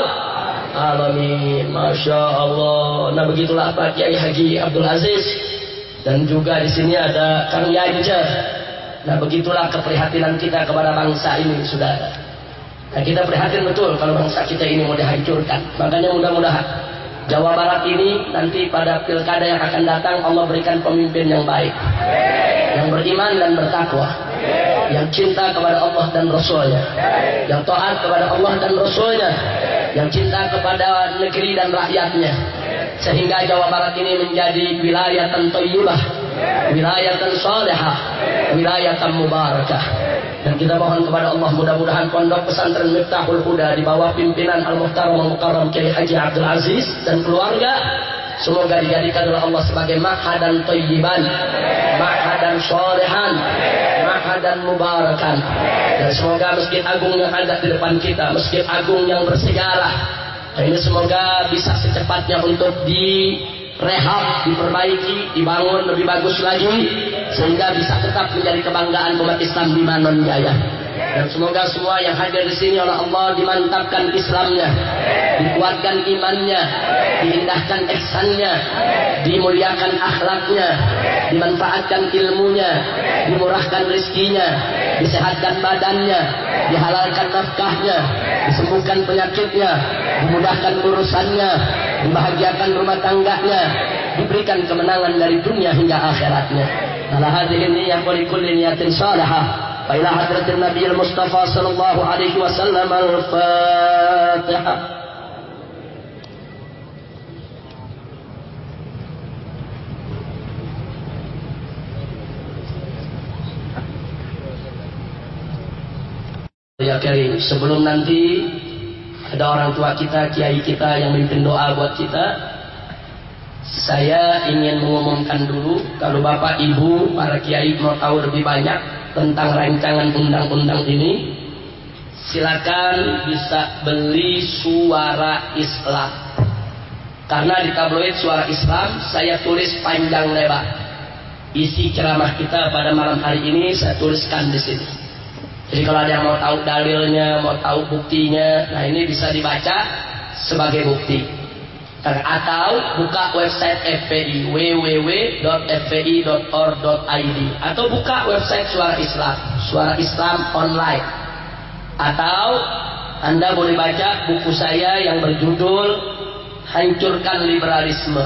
Alamin. Masya Allah. Nah begitulah Pak Kiai Haji Abdul Aziz, dan juga di sini ada Kang Yanja. Nah begitulah keprihatinan kita kepada bangsa ini, saudara. Nah, kita prihatin betul kalau bangsa kita ini mau dihancurkan. Makanya mudah-mudahan Jawa Barat ini nanti pada pilkada yang akan datang Allah berikan pemimpin yang baik, yang beriman dan bertakwa, yang cinta kepada Allah dan Rasulnya, yang taat kepada Allah dan Rasulnya, yang cinta kepada negeri dan rakyatnya, sehingga Jawa Barat ini menjadi wilayah thayyibah, wilayah salihah, wilayah mubarakah. Dan kita mohon kepada Allah mudah-mudahan pondok pesantren Miftahul Huda di bawah pimpinan Al-Muhtaram Al-Mukarram Kiai Haji Abdul Aziz dan keluarga semoga dijadikan oleh Allah sebagai ma'hadan thayyiban, ma'hadan sholihan, ma'hadan mubarakan. Dan semoga Masjid Agung yang ada di depan kita, Masjid Agung yang bersejarah, dan ini semoga bisa secepatnya untuk direhab, diperbaiki, dibangun lebih bagus lagi, sehingga bisa tetap menjadi kebanggaan umat Islam di Manon Jaya. Dan semoga semua yang hadir di sini oleh Allah dimantapkan Islamnya, dikuatkan imannya, diindahkan ihsannya, dimuliakan akhlaknya, dimanfaatkan ilmunya, dimurahkan rezekinya, disehatkan badannya, dihalalkan nafkahnya, disembuhkan penyakitnya, dimudahkan urusannya, dibahagiakan rumah tangganya, diberikan kemenangan dari dunia hingga akhiratnya. Ala hadhihi niyyah wa likulli niyatin salihah. Wa ila hadratin Nabiyil Mustafa sallallahu alaihi wasallam al-Fatihah. Ya Karim, sebelum nanti ada orang tua kita, kiai kita yang memimpin doa buat kita, saya ingin mengumumkan dulu, kalau Bapak Ibu para kiai mau tahu lebih banyak tentang rancangan undang-undang ini, silakan bisa beli Suara Islam. Karena di tabloid Suara Islam saya tulis panjang lebar isi ceramah kita pada malam hari ini, saya tuliskan di sini. Jadi kalau ada yang mau tahu dalilnya, mau tahu buktinya, nah ini bisa dibaca sebagai bukti. Atau buka website F P I w w w dot f p i dot org dot i d, atau buka website Suara Islam, Suara Islam online. Atau Anda boleh baca buku saya yang berjudul Hancurkan Liberalisme.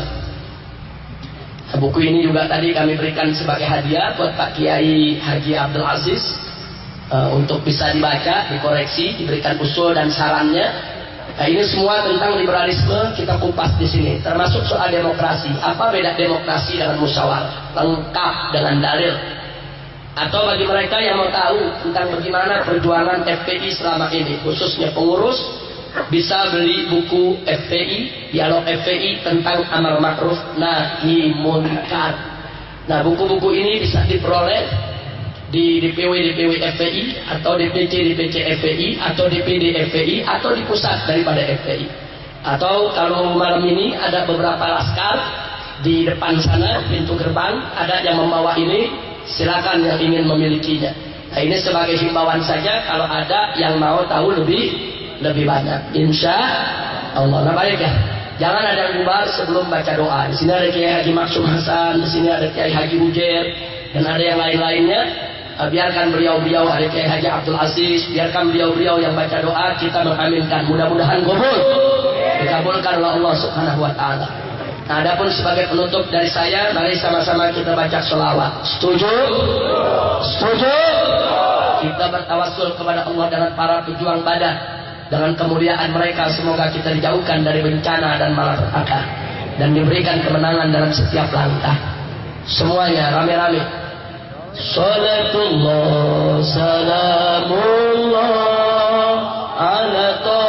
Nah, buku ini juga tadi kami berikan sebagai hadiah buat Pak Kiai Haji Abdul Aziz, uh, untuk bisa dibaca, dikoreksi, diberikan usul dan sarannya. Nah, ini semua tentang liberalisme kita kupas di sini, termasuk soal demokrasi. Apa beda demokrasi dengan musyawarah? Lengkap dengan dalil. Atau bagi mereka yang mau tahu tentang bagaimana perjuangan F P I selama ini, khususnya pengurus, bisa beli buku F P I, dialog F P I tentang amar ma'ruf nahi munkar. Nah, buku-buku ini bisa diperoleh di D P W D P W F P I, atau D P C D P C F P I, atau D P D F P I, atau di pusat daripada F P I. Atau kalau malam ini ada beberapa laskar di depan sana pintu gerbang, ada yang membawa ini, silakan yang ingin memilikinya. Nah, ini sebagai himbauan saja kalau ada yang mau tahu lebih lebih banyak. Insya Allah. Nah, baik ya. Jangan ada yang bubar sebelum baca doa. Di sini ada Kiai Haji Maksum Hasan, di sini ada Kiai Haji Ujair, dan ada yang lain-lainnya. Biarkan beliau-beliau, ada Kiai Haji Abdul Aziz, biarkan beliau-beliau yang baca doa, kita mengaminkan. Mudah-mudahan kabul, dikabulkan oleh Allah Subhanahu wa taala. Nah, adapun sebagai penutup dari saya, mari sama-sama kita baca sholawat. Setuju? Setuju? Kita bertawassul kepada Allah dengan para pejuang Badar, dengan kemuliaan mereka, semoga kita dijauhkan dari bencana dan malapetaka, dan diberikan kemenangan dalam setiap langkah. Semuanya rame-rame. Salatullah salamullah ala